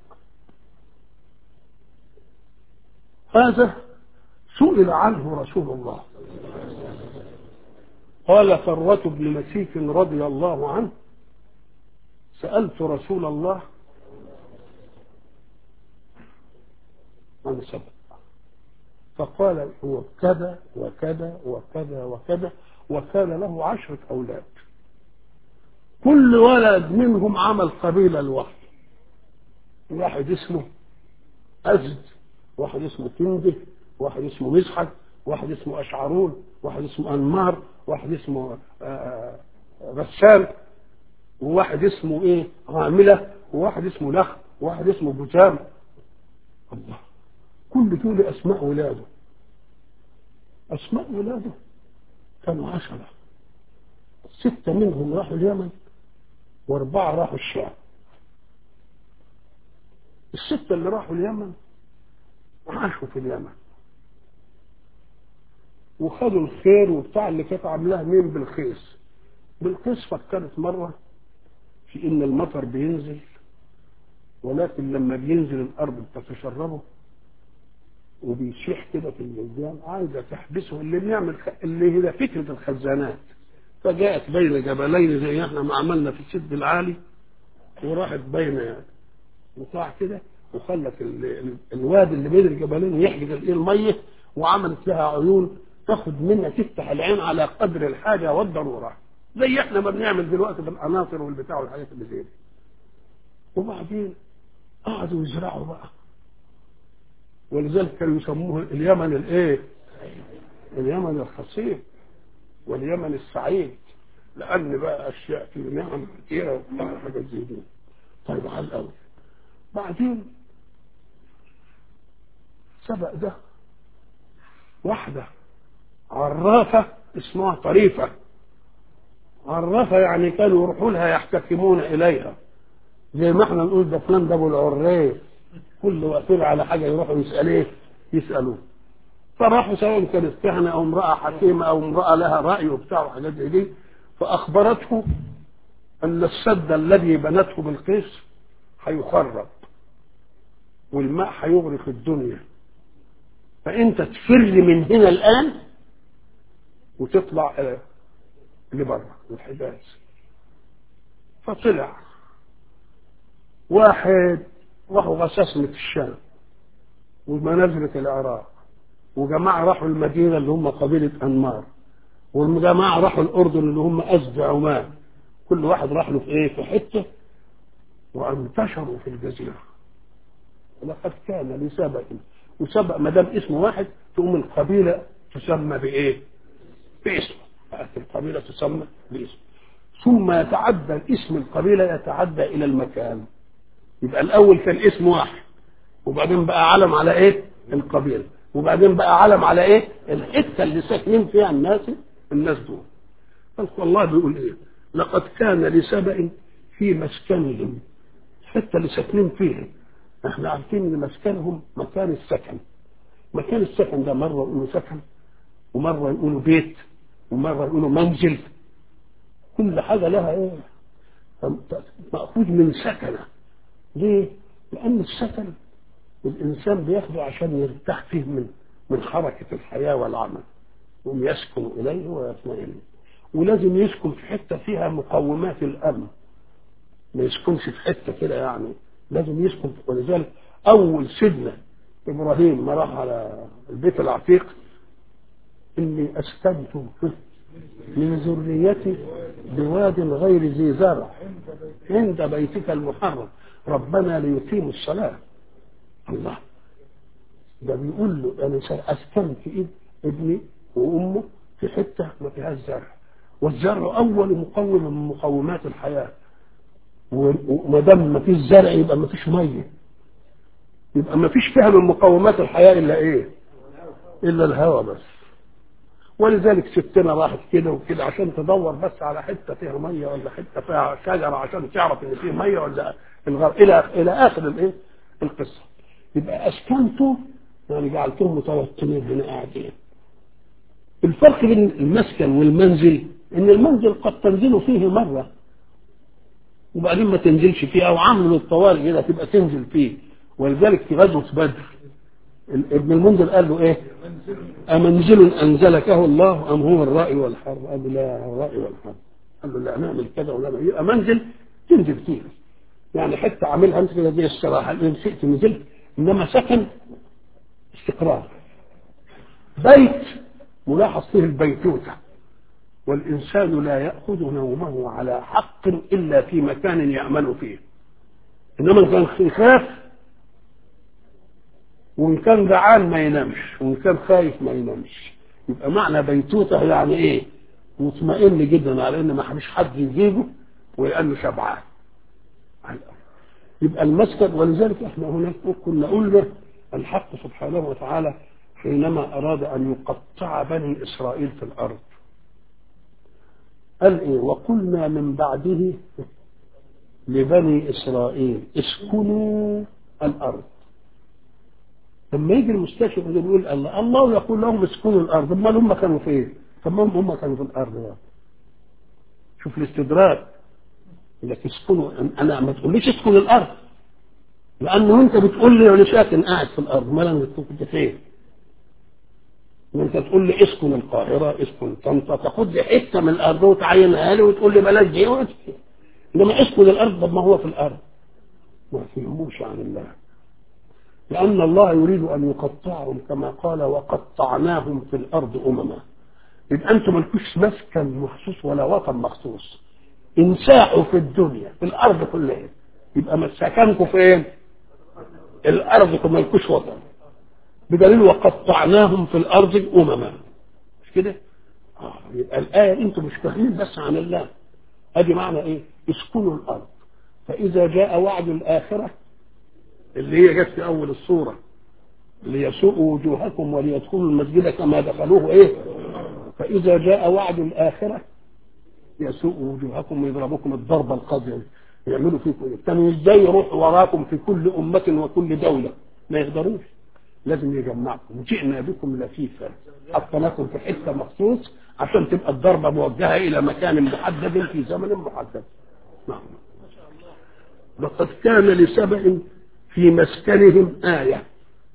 هذا سئل عنه رسول الله، قال ثروة بن مسيك رضي الله عنه: سألت رسول الله عن سبأ فقال هو كذا وكذا وكذا وكذا، وكان له عشرة أولاد، كل ولد منهم عمل قبيلة لوحده. واحد اسمه أزد، واحد اسمه كنده، واحد اسمه مزحك، واحد اسمه أشعرون، واحد اسمه أنمار، واحد اسمه غسان، وواحد اسمه إيه عاملة، وواحد اسمه نخل، وواحد اسمه بجام. الله، كل دول أسماء ولاده. أسماء ولاده كانوا عشرة، ستة منهم راحوا اليمن واربعة راحوا الشام. الستة اللي راحوا اليمن عاشوا في اليمن وخدوا الخير وبتاع اللي كانت عاملاه مين؟ بالخيس. بالخيس فكرت مرة في ان المطر بينزل، ولكن لما بينزل الارض بتتشربه وبيشيح كده في الجيزان، عايزه تحبسه، اللي بيعمل خ... اللي هي فكره الخزانات. فجاءت بين جبلين زي احنا ما عملنا في السد العالي، وراحت بين يعني وطلع كده وخلت ال... ال... الوادي اللي بين الجبلين يحجز الايه الميه، وعملت لها عيون تاخد منها، تفتح العين على قدر الحاجه والضروره، زي احنا ما بنعمل دلوقتي بالقناطر والبتاع والحاجات اللي زي دي. وبعدين قعدوا يزرعوا بقى، ولذلك كانوا يسموه اليمن الايه؟ اليمن الخصيب واليمن السعيد، لان بقى اشياء في نعم كثيره وبتاع حاجات زي دي. طيب على الاول بعدين سبق ده واحده عرافه اسمها طريفه. عرافه يعني كانوا يروحوا لها يحتكمون اليها، زي ما احنا نقول ده فلان ده ابو العريف، كل وقتين على حاجه يروحوا يساليه يسالوه. فراحوا سواء كانت كهنه او امراه حكيمه او امراه لها راي وبتاع وحاجات زي دي، فاخبرته ان السد الذي بنته بالقيس هيخرب والماء هيغرق الدنيا، فانت تفر من هنا الان وتطلع لبره الحجاز. فطلع واحد راحوا غساسمة الشام ومنازلة العراق، وجماعة راحوا المدينة اللي هم قبيلة أنمار، والجماعة راحوا الأردن اللي هم أزد عمان. كل واحد راح له في إيه؟ في حتة، وانتشروا في الجزيرة. لقد كان لسبأ، وسبأ ما دام اسم واحد تقوم القبيلة تسمى بإيه؟ باسم. القبيلة تسمى باسم، ثم يتعدى الاسم القبيلة يتعدى إلى المكان. يبقى الأول كان اسم واحد، وبعدين بقى علم على إيه؟ القبيلة، وبعدين بقى علم على إيه؟ الحتة اللي ساكنين فيها الناس الناس دول. فالله بيقول إيه؟ لقد كان لسبأ في مسكنهم، الحتة اللي ساكنين فيها احنا عارفين ان مسكنهم مكان السكن. مكان السكن ده مرة يقولوا سكن، ومرة يقولوا بيت، ومرة يقولوا منزل، كل حاجة لها ايه؟ مأخوذ من سكنة. ليه؟ لأن السكن الإنسان بياخده عشان يرتاح فيه من من حركة الحياة والعمل، وهم يسكن إليه ويطمئن. ولازم يسكن في حتة فيها مقومات الأمن، ما يسكنش في حتة كده يعني، لازم يسكن. ولذلك أول سيدنا إبراهيم ما راح على البيت العتيق: إني أسكنت من ذريتي بواد غير ذي زرع عند بيتك المحرم ربنا ليقيموا الصلاة. الله، ده بيقول له أنا أسكنت ابني وأمه في حتة ما فيهاش زرع، والزرع أول مقوم من مقومات الحياة، وما دام ما فيش زرع يبقى ما فيش ميه، يبقى ما فيش فيها من مقومات الحياه الا ايه؟ الا الهواء بس. ولذلك ستنا راحت كده وكده عشان تدور بس على حته فيها ميه ولا حته فيها شجره عشان تعرف ان فيه ميه ولا الغر الى الى اخر الايه؟ القصه. يبقى اسكنتم يعني جعلتم متوطنين هنا قاعدين. الفرق بين المسكن والمنزل ان المنزل قد تنزل فيه مره وبعدين ما تنزلش فيه، او عملوا الطوارئ كده تبقى تنزل فيه. ولذلك في غزوه بدر ابن المنذر قال له ايه؟ امنزل انزلكه الله ام هو الراي والحرب؟ قال له لا، الراي والحرب. قال له لا، نعمل كذا ولا نعمل. يبقى منزل تنزل فيه يعني حتى عاملها انت كده زي الصراحه، ان شئت نزلت، انما سكن استقرار. بيت ملاحظ فيه البيتوته، والانسان لا ياخذ نومه على حق الا في مكان يامن فيه. انما كان يخاف وان كان جعان ما ينامش، وان كان خايف ما ينامش. يبقى معنى بيتوته يعني ايه؟ مطمئن جدا على ان ما فيش حد يجيبه ويقال شبعان. يبقى المسكن. ولذلك احنا هناك كنا قلنا الحق سبحانه وتعالى حينما اراد ان يقطع بني اسرائيل في الارض قال ايه؟ وقلنا من بعده لبني اسرائيل اسكنوا الارض. لما يجي المستشرق يقول الله الله يقول لهم اسكنوا الارض، امال هم كانوا فين؟ طب ما هم كانوا في الارض يعني. شوف الاستدراك، لك اسكنوا. انا ما تقوليش اسكن الارض، لانه انت بتقول لي انا ساكن قاعد في الارض، ما انا كنت فين؟ انت تقول لي اسكن القاهره، اسكن طنطا، تاخد لي حته من الارض وتعينها لي وتقول لي بلاش دي، انما اسكن الارض طب ما هو في الارض. ما فهموش عن الله، لأن الله يريد أن يقطعهم كما قال وقطعناهم في الأرض أمما. يبقى أنتم ملكوش مسكن مخصوص ولا وطن مخصوص، انساحوا في الدنيا في الأرض كلها. يبقى مسكنكم فين؟ الأرض، ملكوش وطن، بدليل وقطعناهم في الأرض أمما. مش كده؟ آه. يبقى الآية أنتم مش فاهمين بس عن الله. أدي معنى إيه؟ اسكنوا الأرض. فإذا جاء وعد الآخرة اللي هي جت في اول الصوره ليسوءوا وجوهكم وليدخلوا المسجد كما دخلوه ايه؟ فاذا جاء وعد الاخره يسوءوا وجوهكم ويضربكم الضربه القاضيه، يعملوا فيكم ايه؟ كانوا ازاي يروحوا وراكم في كل امه وكل دوله؟ ما يقدروش، لازم يجمعكم. جئنا بكم لفيفا، حطيناكم في حته مخصوص عشان تبقى الضربه موجهه الى مكان محدد في زمن محدد. نعم. لقد كان لسبأ في مسكنهم آية.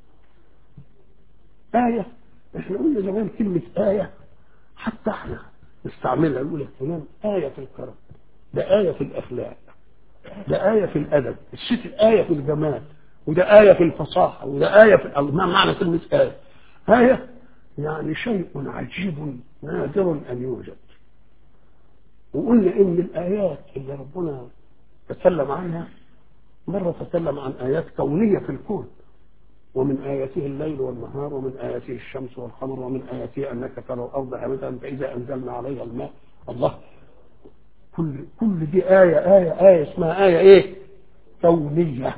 آية، احنا قلنا زمان كلمة آية حتى احنا نستعملها، نقول فلان آية في الكرم، ده آية في الأخلاق، ده آية في الأدب، الست آية في الجمال، وده آية في الفصاحة، وده آية في ما معنى كلمة آية؟ آية يعني شيء عجيب نادر أن يوجد. وقلنا إن الآيات اللي ربنا تكلم عنها مرة تكلم عن آيات كونية في الكون، ومن آياته الليل والنهار، ومن آياته الشمس والقمر، ومن آياته أنك ترى الأرض هامدة فإذا أنزلنا عليها الماء. الله، كل كل دي آية آية آية اسمها آية إيه؟ كونية.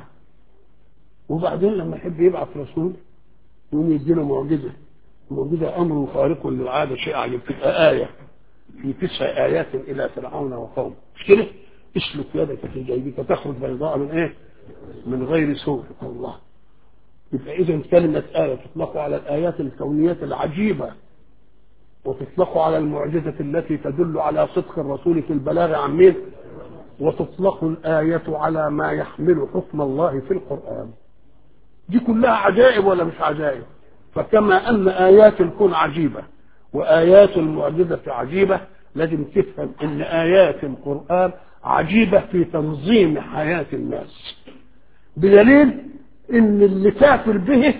وبعدين لما يحب يبعث رسول يقوم يديله معجزة، معجزة أمر خارق للعادة، شيء عجيب، تبقى آية في تسع آيات إلى فرعون وقومه. مش كده؟ اسلك يدك في جيبك تخرج بيضاء من ايه؟ من غير سوء. الله. يبقى اذا كلمه آية تطلق على الآيات الكونيات العجيبة، وتطلق على المعجزة التي تدل على صدق الرسول في البلاغ عن مين، وتطلق الآية على ما يحمل حكم الله في القرآن. دي كلها عجائب ولا مش عجائب؟ فكما أن آيات الكون عجيبة وآيات المعجزة عجيبة، لازم تفهم أن آيات القرآن عجيبة في تنظيم حياة الناس، بدليل ان اللي كافر به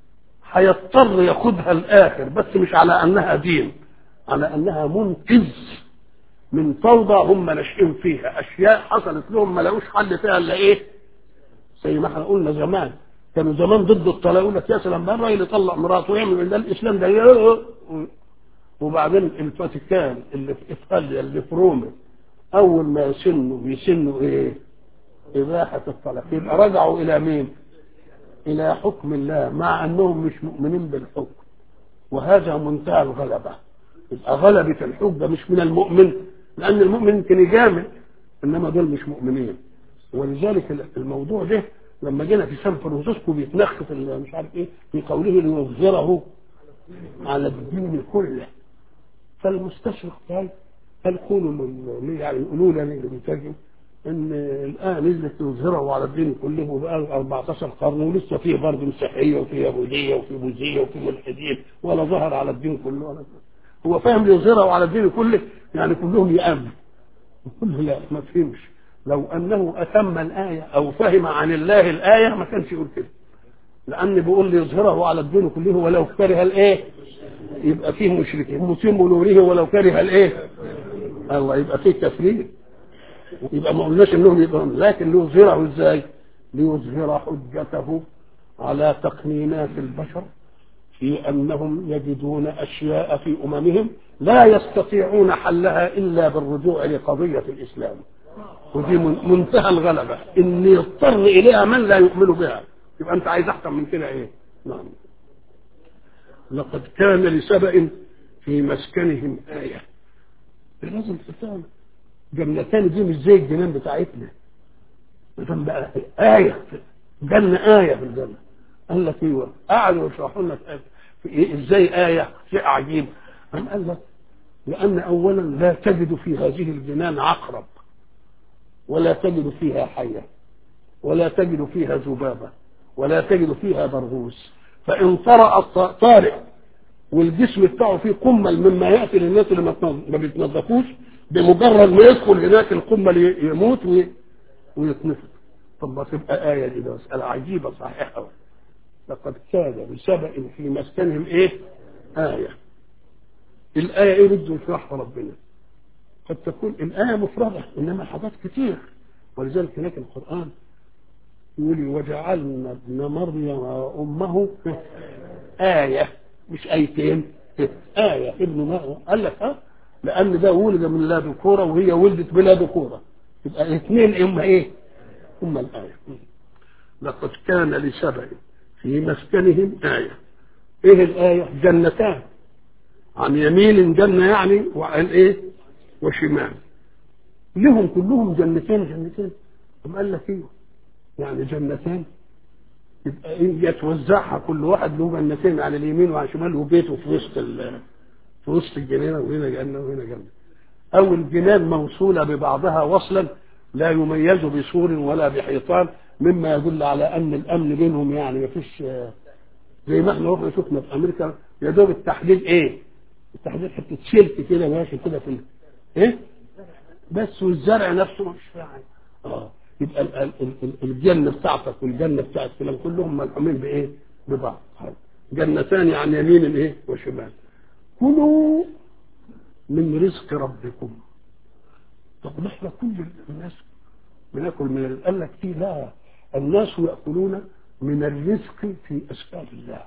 هيضطر ياخدها الاخر، بس مش على انها دين، على انها منقذ من فوضى هم ناشئين فيها، اشياء حصلت لهم ما لقوش حل فيها الا ايه؟ زي ما احنا قلنا زمان، كانوا زمان ضد الطلاق، يقول لك يا سلام بقى الراجل يطلق مراته ويعمل من ده الاسلام ده. وبعدين الفاتيكان اللي في ايطاليا اللي في روما اول ما يسنوا بيسنوا ايه؟ اباحه الطلاق. يبقى رجعوا الى مين؟ الى حكم الله، مع انهم مش مؤمنين بالحكم، وهذا منتهى الغلبه. يبقى غلبه الحكم ده مش من المؤمن، لان المؤمن يمكن يجامل، انما دول مش مؤمنين. ولذلك الموضوع ده لما جينا في سان فرانسيسكو بيتنخ في مش عارف ايه في قوله ليظهره على الدين كله، فالمستشرق قال قال قولوا من يعني يقولوا لنا اللي بيترجم ان الآية نزلت تظهره على الدين كله وبقى أربعتاشر قرن ولسه فيه برضه مسيحية وفيه يهودية وفيه بوذية وفيه ملحدين ولا ظهر على الدين كله ولا هو فاهم يظهره على الدين كله يعني كلهم يأمن كله لا ما فهمش. لو أنه أتم الآية أو فهم عن الله الآية ما كانش يقول كده، لأن بيقول لي يظهره على الدين كله ولو كره الإيه يبقى فيه مشركين متم نوره ولو كره الإيه الله يبقى فيه تفريق، يبقى ما قلناش انهم يبقى لكن ليظهره ازاي؟ ليظهر حجته على تقنينات البشر في انهم يجدون اشياء في اممهم لا يستطيعون حلها الا بالرجوع لقضيه الاسلام، ودي منتهى الغلبه ان يضطر اليها من لا يؤمن بها. يبقى انت عايز احسن من كده ايه؟ نعم. لقد كان لسبأ في مسكنهم آية. لازم تفهم جنتان دي مش زي الجنان بتاعتنا، مثلا بقى آية جنة آية في الجنة. قال لك ايوه قعدوا يشرحوا لنا إيه ازاي آية شيء عجيب. قام قال لك لأن أولا لا تجد في هذه الجنان عقرب ولا تجد فيها حية ولا تجد فيها ذبابة ولا تجد فيها برغوث، فإن طرأ طارئ والجسم بتاعه فيه قمل مما يأتي للناس اللي ما بيتنظفوش بمجرد ما يدخل هناك القمل يموت ويتنفض. طب ما تبقى آية دي مسألة عجيبة صحيحة. لقد كان لسبأ في مسكنهم ايه؟ آية. الآية ايه بده يشرحها ربنا؟ قد تكون الآية مفردة انما حاجات كتير، ولذلك هناك القرآن يقول وجعلنا ابن مريم وأمه آية مش آيتين آية ابن مريم. قال لك اه لأن ده ولد من لا ذكورة وهي ولدت بلا ذكورة يبقى اثنين اما ايه؟ اما الآية. لقد كان لسبأ في مسكنهم آية. ايه الآية؟ جنتان عن يمين جنة يعني وعن ايه؟ وشمال. لهم كلهم جنتين جنتين. ثم قال لك ايه؟ يعني جنتين يبقى ايه يتوزعها كل واحد له جنتين على اليمين وعلى الشمال وبيته في وسط في وسط الجنينه وهنا جنه وهنا جنه، او الجنان موصوله ببعضها وصلا لا يميز بسور ولا بحيطان مما يدل على ان الامن بينهم يعني ما فيش زي ما احنا رحنا شفنا في امريكا يا دوب التحديد ايه؟ التحديد حته شلت كده ماشي كده في ايه؟ بس والزرع نفسه مش يعني اه يبقى الجنة بتاعتك والجنة بتاعت فلان كلهم ملحومين بايه؟ ببعض. جنتان عن يمين الايه؟ وشمال. كلوا من رزق ربكم. طب نحن كل الناس بناكل من قال لك فيه لا الناس يأكلون من الرزق في أسباب الله،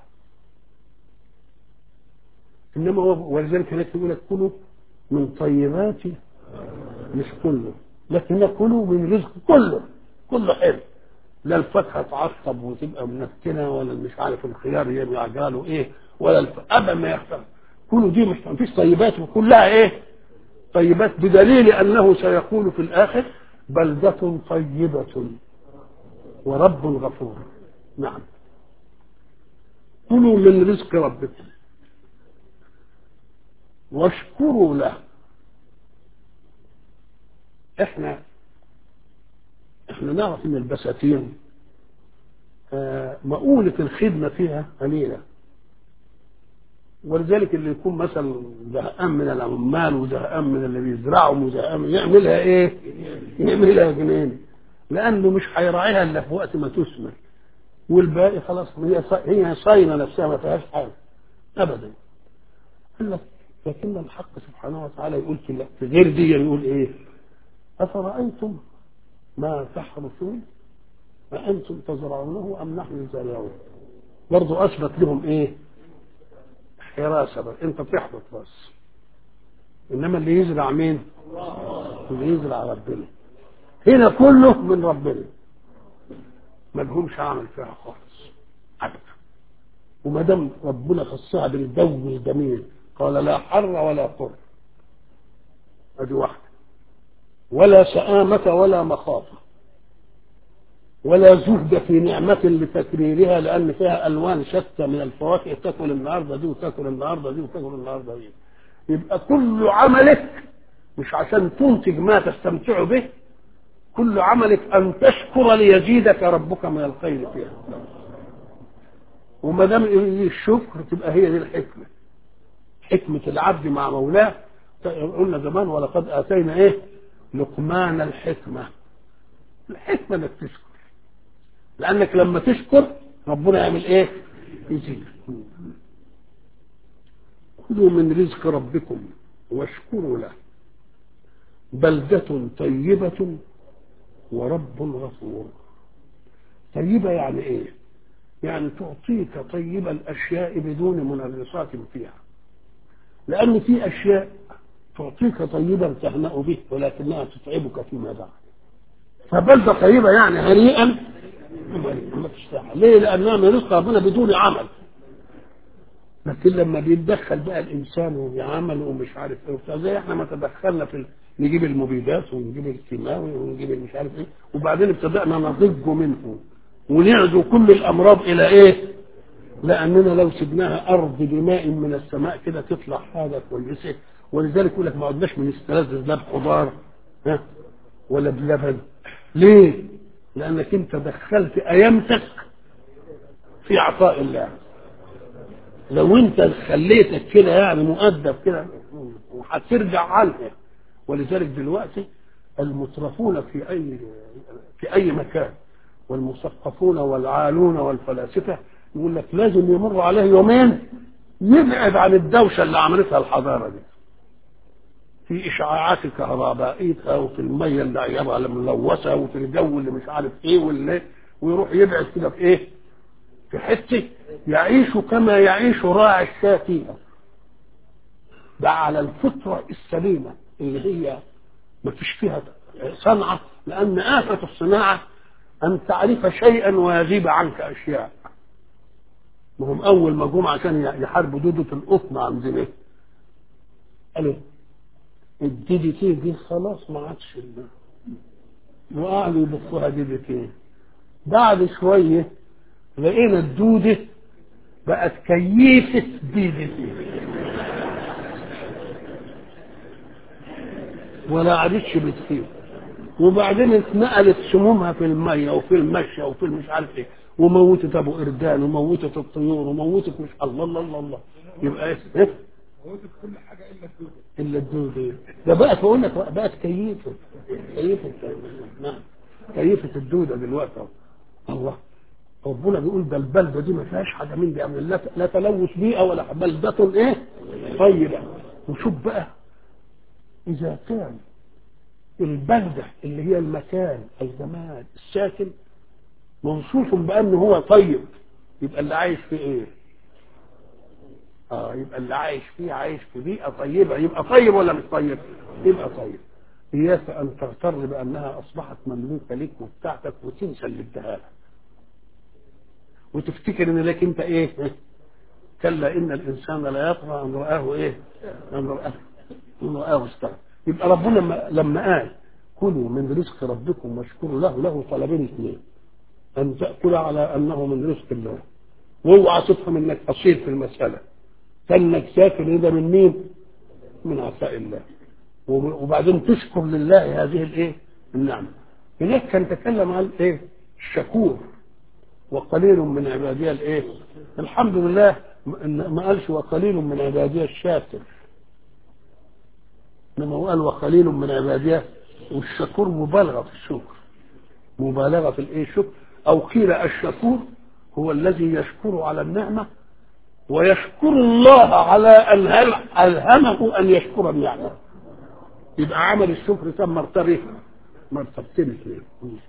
إنما ولذلك هناك يقول لك كلوا من طيبات مش كله، لكن كلوا من رزق كله كله حلو. لا الفاكهه تعصب وتبقى منكنه ولا مش عارف الخيار يعجلوا ايه ولا الف... ابدا ما يحصل. كله دي مش فيش طيبات وكلها ايه؟ طيبات، بدليل انه سيقول في الاخر بلدة طيبة ورب غفور. نعم. كلوا من رزق ربكم واشكروا له. احنا احنا نعرف ان البساتين آه مؤونة الخدمة فيها قليلة، ولذلك اللي يكون مثلا زهقان من العمال وزهقان من اللي بيزرعوا وزهقان يعملها ايه؟ يعملها جنين، لانه مش هيراعيها الا في وقت ما تثمر، والباقي خلاص هي هي صاينه نفسها ما فيهاش حاجه ابدا. قال لك لكن الحق سبحانه وتعالى يقول في غير دي يقول ايه؟ افرايتم ما تحرثون أأنتم تزرعونه أم نحن الزارعون. برضو أثبت لهم إيه؟ حراسة بس. أنت تحبط بس، إنما اللي يزرع مين؟ اللي يزرع ربنا. هنا كله من ربنا، ما لهمش عمل فيها خالص أبدا. وما دام ربنا خصها بالجو الجميل قال لا حر ولا قر، هذه واحدة، ولا سآمة ولا مخافة ولا زهد في نعمة لتكريرها، لأن فيها ألوان شتى من الفواكه، تاكل النهارده دي وتاكل النهارده دي وتاكل النهارده دي. يبقى كل عملك مش عشان تنتج ما تستمتع به، كل عملك أن تشكر ليزيدك ربك من الخير فيها. وما دام الشكر تبقى هي دي الحكمة، حكمة العبد مع مولاه. قلنا زمان ولقد آتينا إيه لقمان الحكمة. الحكمة انك تشكر، لأنك لما تشكر ربنا يعمل إيه؟ يزيد. كلوا من رزق ربكم واشكروا له بلدة طيبة ورب غفور. طيبة يعني إيه؟ يعني تعطيك طيب الأشياء بدون منغصات فيها، لأن في أشياء تعطيك طيبا تهنأ به ولكنها تتعبك فيما بعد. فبلدة طيبة يعني هنيئا ما تستحق. ليه؟ لأنها من رزق ربنا بدون عمل. لكن لما بيتدخل بقى الإنسان وبيعمل ومش عارف ايه، زي احنا ما تدخلنا في نجيب المبيدات ونجيب الكيماوي ونجيب مش عارف ايه، وبعدين ابتدأنا نضج منه ونعزو كل الأمراض إلى ايه؟ لأننا لو سبناها أرض بماء من السماء كده تطلع حاجة كويسة. ولذلك يقول لك ما عدناش من استلذذ لا بخضار ها ولا بلبن. ليه؟ لأنك أنت دخلت أيامتك في عطاء الله. لو أنت خليتك كده يعني مؤدب كده وهترجع عنها. ولذلك دلوقتي المترفون في أي في أي مكان والمثقفون والعالون والفلاسفة يقول لك لازم يمر عليه يومين يبعد عن الدوشة اللي عملتها الحضارة دي في إشعاعات الكهربائية وفي المية اللي عيبها ملوثة وفي الجو اللي مش عارف إيه واللي ويروح يبعد كده في إيه في حتة يعيش كما يعيش راعي الشاة. ده على الفطرة السليمة اللي هي ما فيش فيها صنعة. لأن آفة الصناعة أن تعرف شيئا ويغيب عنك أشياء. وهم أول ما جم عشان يحاربوا دودة القطن عندنا قالوا الدي تي دي خلاص ما عادش وقعدوا يبصوها دي تي. بعد شوية لقينا الدودة بقت كيفة دي تي ولا عادتش بتخيل. وبعدين اتنقلت سمومها في المية وفي المشي وفي المش عارف ايه وموتت ابو قردان وموتت الطيور وموتت مش الله الله الله الله. يبقى ايه؟ موتت كل حاجه الا الدوده الا الدوده. ده بقى بقول لك بقت كيفه كيفه نعم كيفه الدوده دلوقتي. الله ربنا بيقول ده البلده دي ما فيهاش حاجه من دي يعني لا, لا تلوث بيئه ولا بلده ايه طيبه. وشوف بقى اذا كان البلدة اللي هي المكان الزمان الساكن موصوف بأنه هو طيب، يبقى اللي عايش فيه ايه؟ اه يبقى اللي عايش فيه عايش في بيئة طيبة. يبقى طيب ولا مش طيب؟ يبقى طيب. إياك أن تغتر بأنها أصبحت مملوكة لك وبتاعتك وتنسى اللي اداها لك وتفتكر إن لك أنت إيه؟ كلا إن الإنسان لا يطغى أن رآه إيه؟ أن رآه أن رآه استغنى. يبقى ربنا لما, لما قال كلوا من رزق ربكم واشكروا له له طلبين اثنين. ان تاكل على انه من رزق الله واوعى تفهم انك اصيل في المساله كانك ساكن ده من مين؟ من عطاء الله. وبعدين تشكر لله هذه الايه النعمه. هناك كان تكلم عن ايه الشكور وقليل من عبادي الايه الحمد لله. ما قالش وقليل من عبادي الشاكر انما هو قال وقليل من عباديه. والشكور مبالغه في الشكر مبالغه في الايه الشكر. او قيل الشكور هو الذي يشكر على النعمه ويشكر الله على ان الهمه ان يشكر النعمه. يبقى عمل الشكر تم مرتبه مرتبتين اثنين.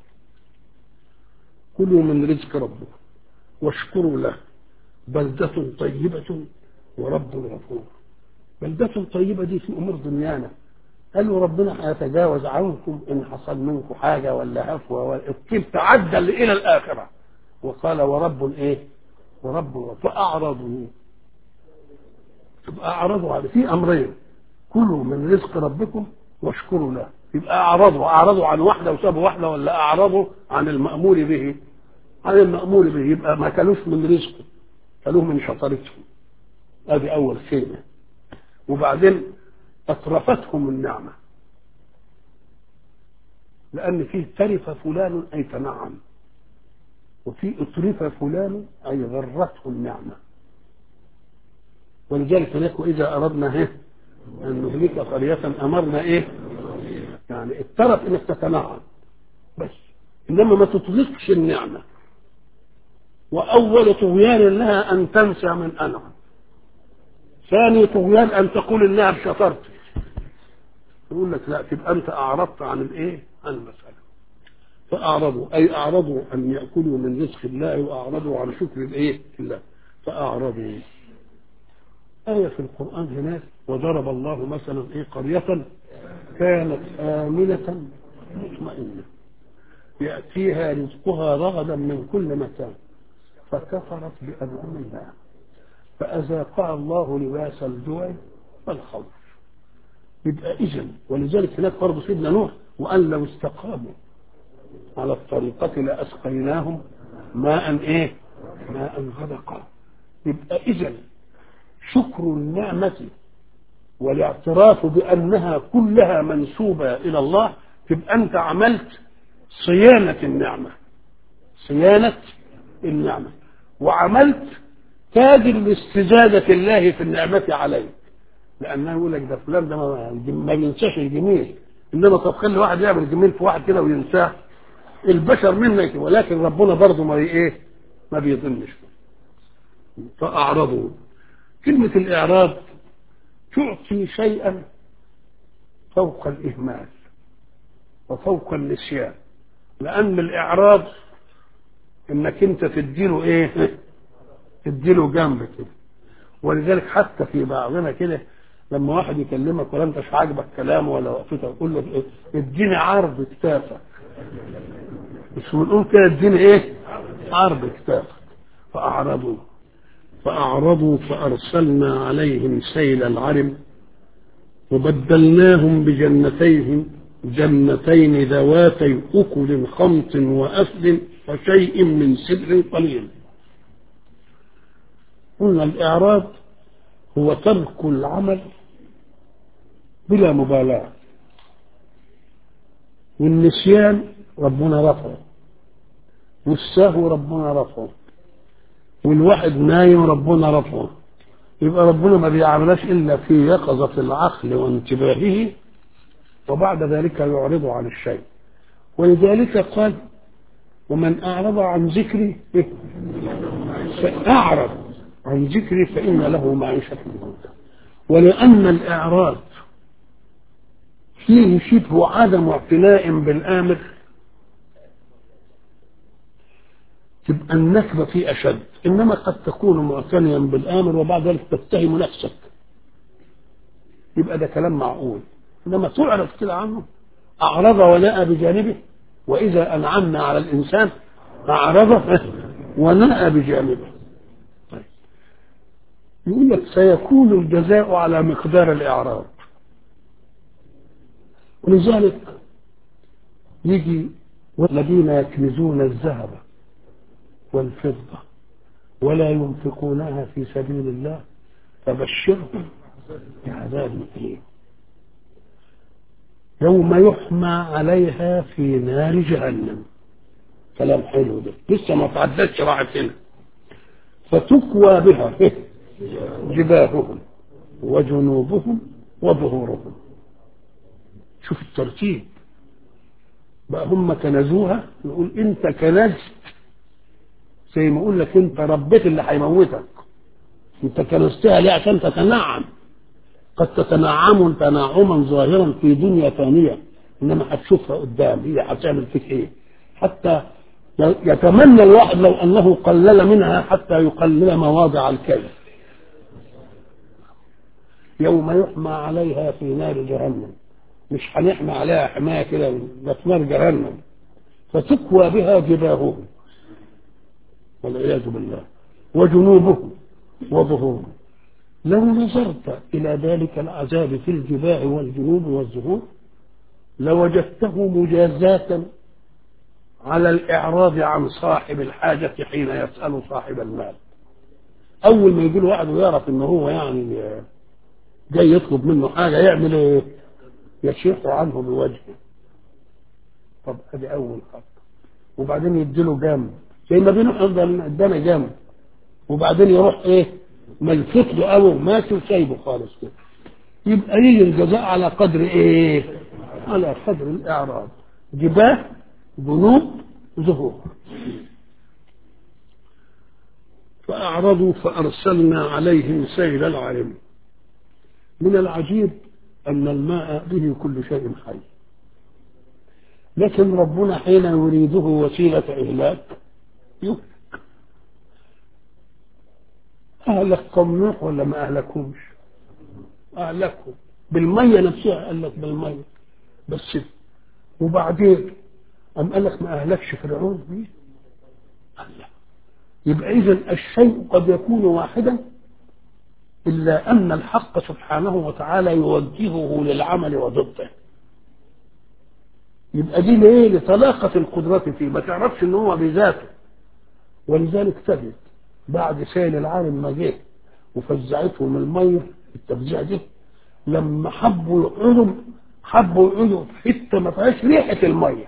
كلوا من رزق ربكم واشكروا له بلدة طيبة ورب غفور. بلدة طيبة دي في امور دنيانا. قالوا ربنا هيتجاوز عنكم ان حصل منكم حاجه ولا هفوه ولا الطيب تعدى الى الاخره. وقال ورب ايه ورب فاعرضوا. يبقى اعرضوا على في امرين كلوا من رزق ربكم واشكروا له. يبقى اعرضوا اعرضوا عن واحده وسابوا واحده ولا اعرضوا عن المامور به عن المامور به. يبقى ما كانوش من رزقه كانوه من شطارتهم. هذه اول كلمه. وبعدين أطرفتهم النعمة لأن فيه ترف فلان أي تنعم، وفي اترف فلان أي غرته النعمة. ولذلك هناك وإذا أردنا إيه أن نهلك قرية أمرنا إيه يعني الترف إنك تتنعم بس، إنما ما تطلقش النعمة. وأول طغيان لها أن تنسى من أنعم، ثاني طغيان أن تقول النعم شطرت، يقول لك لا، تبقى أنت أعرضت عن الإيه عن المسألة. فأعرضوا أي أعرضوا أن يأكلوا من رزق الله، وأعرضوا عن شكر الإيه الله فأعرضوا. آية في القرآن هناك وضرب الله مثلا إيه قرية كانت آمنة مطمئنة يأتيها رزقها رغدا من كل مكان فكفرت بأنعم الله فأذاقها الله لباس الجوع والخوف. يبقى إذن ولذلك هناك برضه سيدنا نوح وأن لو استقاموا على الطريقة لأسقيناهم ماء إيه ماء غدقا. يبقى إذن شكر النعمة والاعتراف بأنها كلها منسوبة إلى الله، تبقى أنت عملت صيانة النعمة صيانة النعمة وعملت تاج لاستزادة الله في النعمة عليك. لأنه يقول لك ده فلان ده ما بينساش الجميل، إنما طب خلي واحد يعمل جميل في واحد كده وينساه، البشر منك، ولكن ربنا برضه ما إيه ما بيظنش. فأعرضوا، كلمة الإعراض تعطي شيئا فوق الإهمال وفوق النسيان، لأن الإعراض إنك أنت تديله إيه تديله جنب كده. ولذلك حتى في بعضنا كده لما واحد يكلمك ولا انتش عاجبك كلامه ولا وقفته يقول له اديني عرض كتافك، مش بنقول كده اديني ايه عرض كتافك. فأعرضوا فأعرضوا فأرسلنا عليهم سيل العرم وبدلناهم بجنتيهم جنتين ذواتي أكل خمط وأثل وشيء من سدر قليل. قلنا الإعراض هو ترك العمل بلا مبالاة، والنسيان ربنا رفعه، والسهو ربنا رفعه، والواحد نايم ربنا رفعه. يبقى ربنا ما بيعملش إلا في يقظة العقل وانتباهه، وبعد ذلك يعرض عن الشيء. ولذلك قال ومن أعرض عن ذكري فأعرض عن ذكري فإن له معيشة ضنكا. ولأن الإعراض فيه شبه عدم اعتناء بالآمر تبقى النكبة فيه أشد، إنما قد تكون معتنيا بالآمر وبعد ذلك تتهم نفسك، يبقى ده كلام معقول. إنما تعرض كده عنه أعرض ونأى بجانبه، وإذا أنعمنا على الإنسان أعرض ونأى بجانبه. طيب. يقول لك سيكون الجزاء على مقدار الإعراض. ولذلك يجي والذين يكنزون الذهب والفضة ولا ينفقونها في سبيل الله فبشرهم بعذاب أليم يوم يحمى عليها في نار جهنم. كلام حلو ده، لسه ما تعدتش راحت هنا. فتكوى بها جباههم وجنوبهم وظهورهم. شوف الترتيب بقى، هم كنزوها، نقول انت كنزت زي ما اقول لك انت ربيت اللي هيموتك، انت كنزتها ليه؟ عشان تتنعم. قد تتنعم تنعما ظاهرا في دنيا ثانيه، انما هتشوفها قدام هي هتعمل فيك ايه. حتى يتمنى الواحد لو انه قلل منها حتى يقلل مواضع الكيل. يوم يحمى عليها في نار جهنم، مش هنحمى عليها حمايه كده، ده في نار جهنم. فتكوى بها جباههم والعياذ بالله وجنوبهم وظهورهم. لو نظرت إلى ذلك العذاب في الجباه والجنوب والظهور لوجدته مجازاة على الإعراض عن صاحب الحاجة حين يسأل صاحب المال. أول ما يقول واحد ويعرف إنه هو يعني جاي يطلب منه حاجة يعمل إيه؟ يشيح عنه بوجهه. طب ادي اول خط، وبعدين يديله جنب زي ما بينه افضل قدامه جنب، وبعدين يروح ايه ملفت له قوي ماشي وسايبه خالص كده. يبقى يجي الجزاء على قدر ايه؟ على قدر الاعراض، جباه جنوب ظهور. فاعرضوا فارسلنا عليهم سيل العرم. من العجيب ان الماء به كل شيء حي، لكن ربنا حين يريده وسيله اهلاك يهلك. اهلك قوم نوح ولا ما اهلكهمش؟ اهلكهم بالميه نفسها، قال لك بالميه بس. وبعدين أم قال لك ما أهلكش فرعون بيه؟ الله. يبقى إذن الشيء قد يكون واحدا إلا أن الحق سبحانه وتعالى يوجهه للعمل وضده. يبقى دي ليه؟ لطلاقة القدرة فيه، ما تعرفش إن هو بذاته. ولذلك تجد بعد سيل العالم ما جه وفزعتهم المية التفزيع دي، لما حبوا يقعدوا حبوا يقعدوا في حتة ما فيهاش ريحة المية،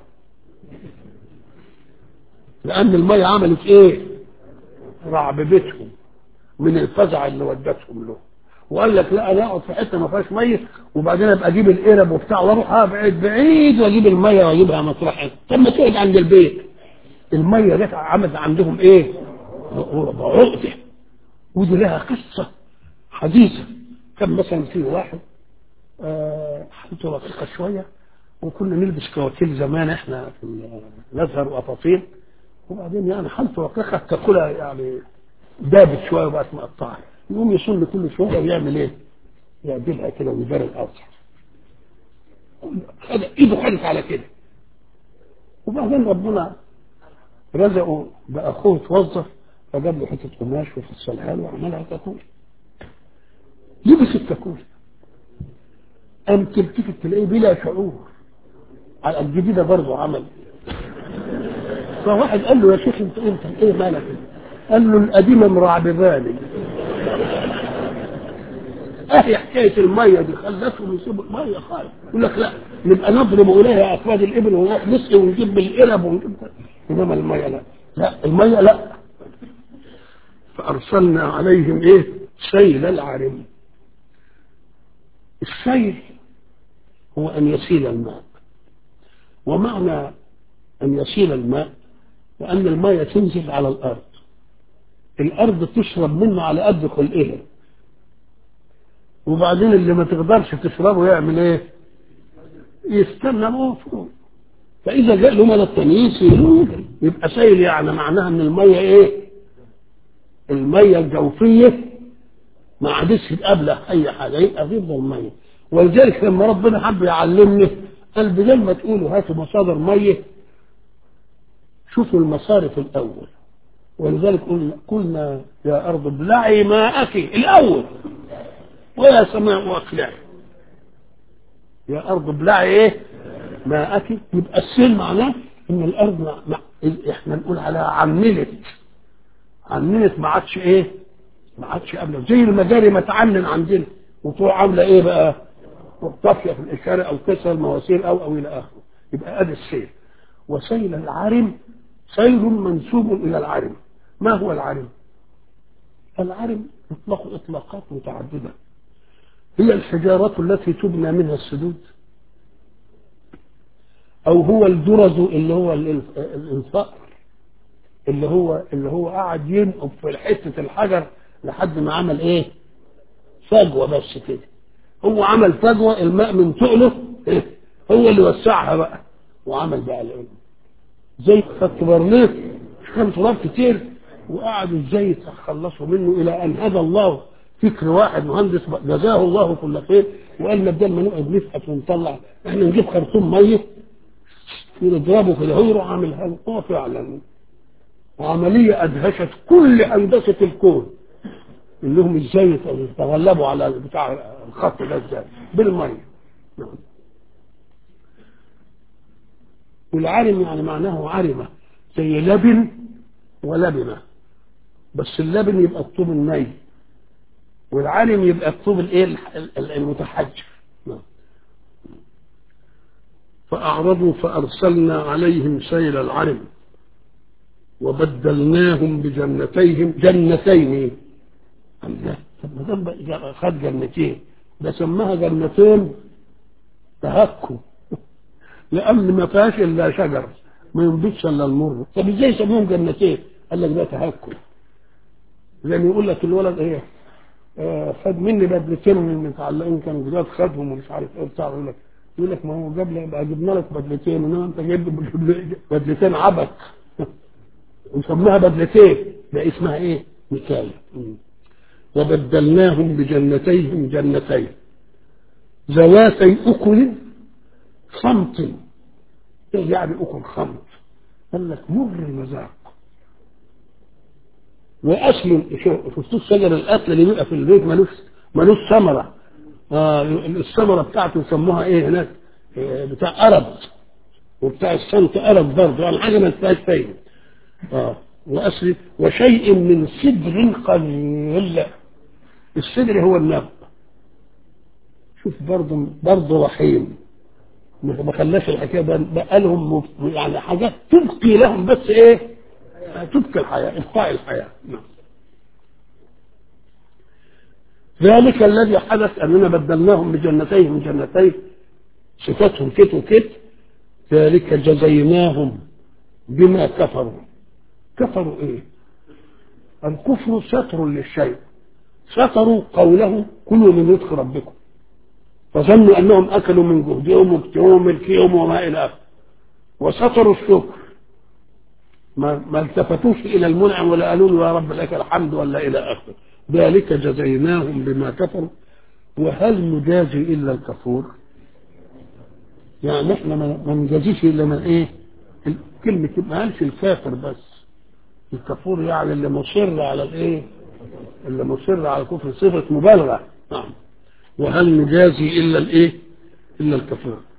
لأن المية عملت إيه؟ رعبتهم من الفزع اللي ودتهم له. وقال لك لا أنا أقعد في حتة ما فيهاش مية وبعدين أبقى أجيب القرب وبتاع وأروح أبعد بعيد وأجيب المية وأجيبها مطرحها. طب ما تقعد عند البيت. المية جت عملت عندهم إيه؟ عقدة. ودي لها قصة حديثة. كان مثلا في واحد آه حالته رقيقة شوية، وكنا نلبس كواتيل زمان احنا في الازهر وقطاطين، وبعدين يعني حالته رقيقة تاكلها يعني دابت شوية وبقت مقطعة. يقوم يصل كل شوية ويعمل ايه؟ يعدلها كده ويبارك الارض. خد ايده خدت على كده. وبعدين ربنا رزقه باخوه توظف، فجاب له حته قماش وفصلها له وعملها كاكول. لبس الكاكول، قام تلتفت تلاقيه بلا شعور على الجديده برضه عمل. فواحد قال له يا شيخ انت انت ايه مالك؟ قال له القديمه مرعبباني. اهي حكايه الميه دي خلتهم يسيبوا الميه خالص. يقول لك لا نبقى نضرب اليها افراد الابل ونروح نسقي ونجيب بالقلب ونجيب، انما الميه لا لا الميه لا. فارسلنا عليهم ايه؟ سيل العرم. السيل هو ان يسيل الماء، ومعنى ان يسيل الماء وان الميه تنزل على الارض، الارض تشرب منه على قد خلقها، وبعدين اللي ما تقدرش تشربه يعمل ايه؟ يستنى موفور. فاذا جاء له مال التاني يسيله يبقى سيل، يعني معناها ان الميه ايه؟ الميه الجوفيه ما عادش تقابلها اي حاجه، يبقى غير الميه. ولذلك لما ربنا حب يعلمني قال بدل ما تقولوا هاتوا مصادر ميه شوفوا المصارف الاول. ولذلك قلنا, قلنا يا ارض ابلعي ماءك الاول ويا سماء واقلعي. يا ارض ابلعي ايه؟ ماءك. يبقى السيل معناه ان الارض مع... مع... احنا نقول عليها عملت عملت ما عادش ايه؟ ما عادش قبل زي المجاري ما تعلن عندنا وتروح عامله ايه بقى؟ طافيه في الاشاره او كسر المواسير او او الى اخره. يبقى ادي السيل. وسيل العرم سيل منسوب الى العرم. ما هو العرم؟ العرم اطلق اطلاقات متعدده. هي الحجارات التي تبنى منها السدود، او هو الدرز اللي هو الانصار اللي هو اللي هو قاعد ينقب في حته الحجر لحد ما عمل ايه؟ فجوه بس كده. هو عمل فجوه الماء من تقله إيه؟ هو اللي وسعها بقى وعمل بقى العلم. زي خدت برليف كان تراب كتير وقعدوا ازاي يتخلصوا منه الى ان هدى الله فكر واحد مهندس جزاه الله كل خير وقال بدل ما نقعد نفحت ونطلع احنا نجيب خرطوم ميه ونضربه كده. هو يروح عامل هذا هو فعلا وعمليه ادهشت كل هندسه الكون انهم ازاي يتغلبوا على بتاع الخط ده ازاي بالميه. والعرم يعني معناه عرمه زي لبن ولبنه، بس اللبن يبقى الطوب الني والعرم يبقى الطوب الايه المتحجر. فأعرضوا فأرسلنا عليهم سيل العرم وبدلناهم بجنتيهم جنتين. الله، طب ما دام خد جنتين ده سماها جنتين تهكوا لأن ما فيهاش إلا شجر ما ينبتش إلا المر. طب إزاي يسموهم جنتين؟ قال لك ده تهكوا، زي ما يقول لك الولد إيه آه خد مني بدلتين من المتعلقين كانوا جداد خدهم ومش عارف إيه بتاع، يقول لك يقول لك ما هو جاب لي بقى جبنا لك بدلتين انما انت جايب بدلتين عبث وسموها بدلتين، ده اسمها ايه؟ نكايه. وبدلناهم بجنتيهم جنتين ذواتي اكل خمط. ايه يعني اكل خمط؟ قال لك مر المذاق. واصل شفتوا شجر الاكل اللي بيبقى في البيت ملوش ملوش ثمره، آه الثمره بتاعته يسموها ايه هناك؟ آه بتاع ارب، وبتاع الصمت ارب برضه، يعني حاجه ما فيهاش فايده. اه واصل وشيء من سدر قليل. السدر هو النبأ. شوف برضه برضه رحيم، ما خلاش الحكايه بقى لهم يعني حاجات تبقي لهم بس ايه؟ تبقي الحياه، ابقاء الحياه. نعم. ذلك الذي حدث اننا بدلناهم بجنتيهم جنتين صفاتهم كت وكت. ذلك جزيناهم بما كفروا. كفروا ايه؟ الكفر ستر للشيء. ستروا قوله كلوا من رزق ربكم فظنوا انهم اكلوا من جهدهم وابتهم ملكهم وما الى اخره. وستروا الشكر، ما, ما التفتوش الى المنعم ولا قالوا له يا رب لك الحمد ولا الى اخره. ذلك جزيناهم بما كفروا وهل نجازي الا الكفور؟ يعني احنا ما نجازيش الا من ايه؟ كلمه ما قالش الكافر بس، الكفور يعني اللي مصر على الايه؟ اللي مصر على الكفر، صفه مبالغه. نعم. وهل نجازي الا الايه؟ الا الكفور.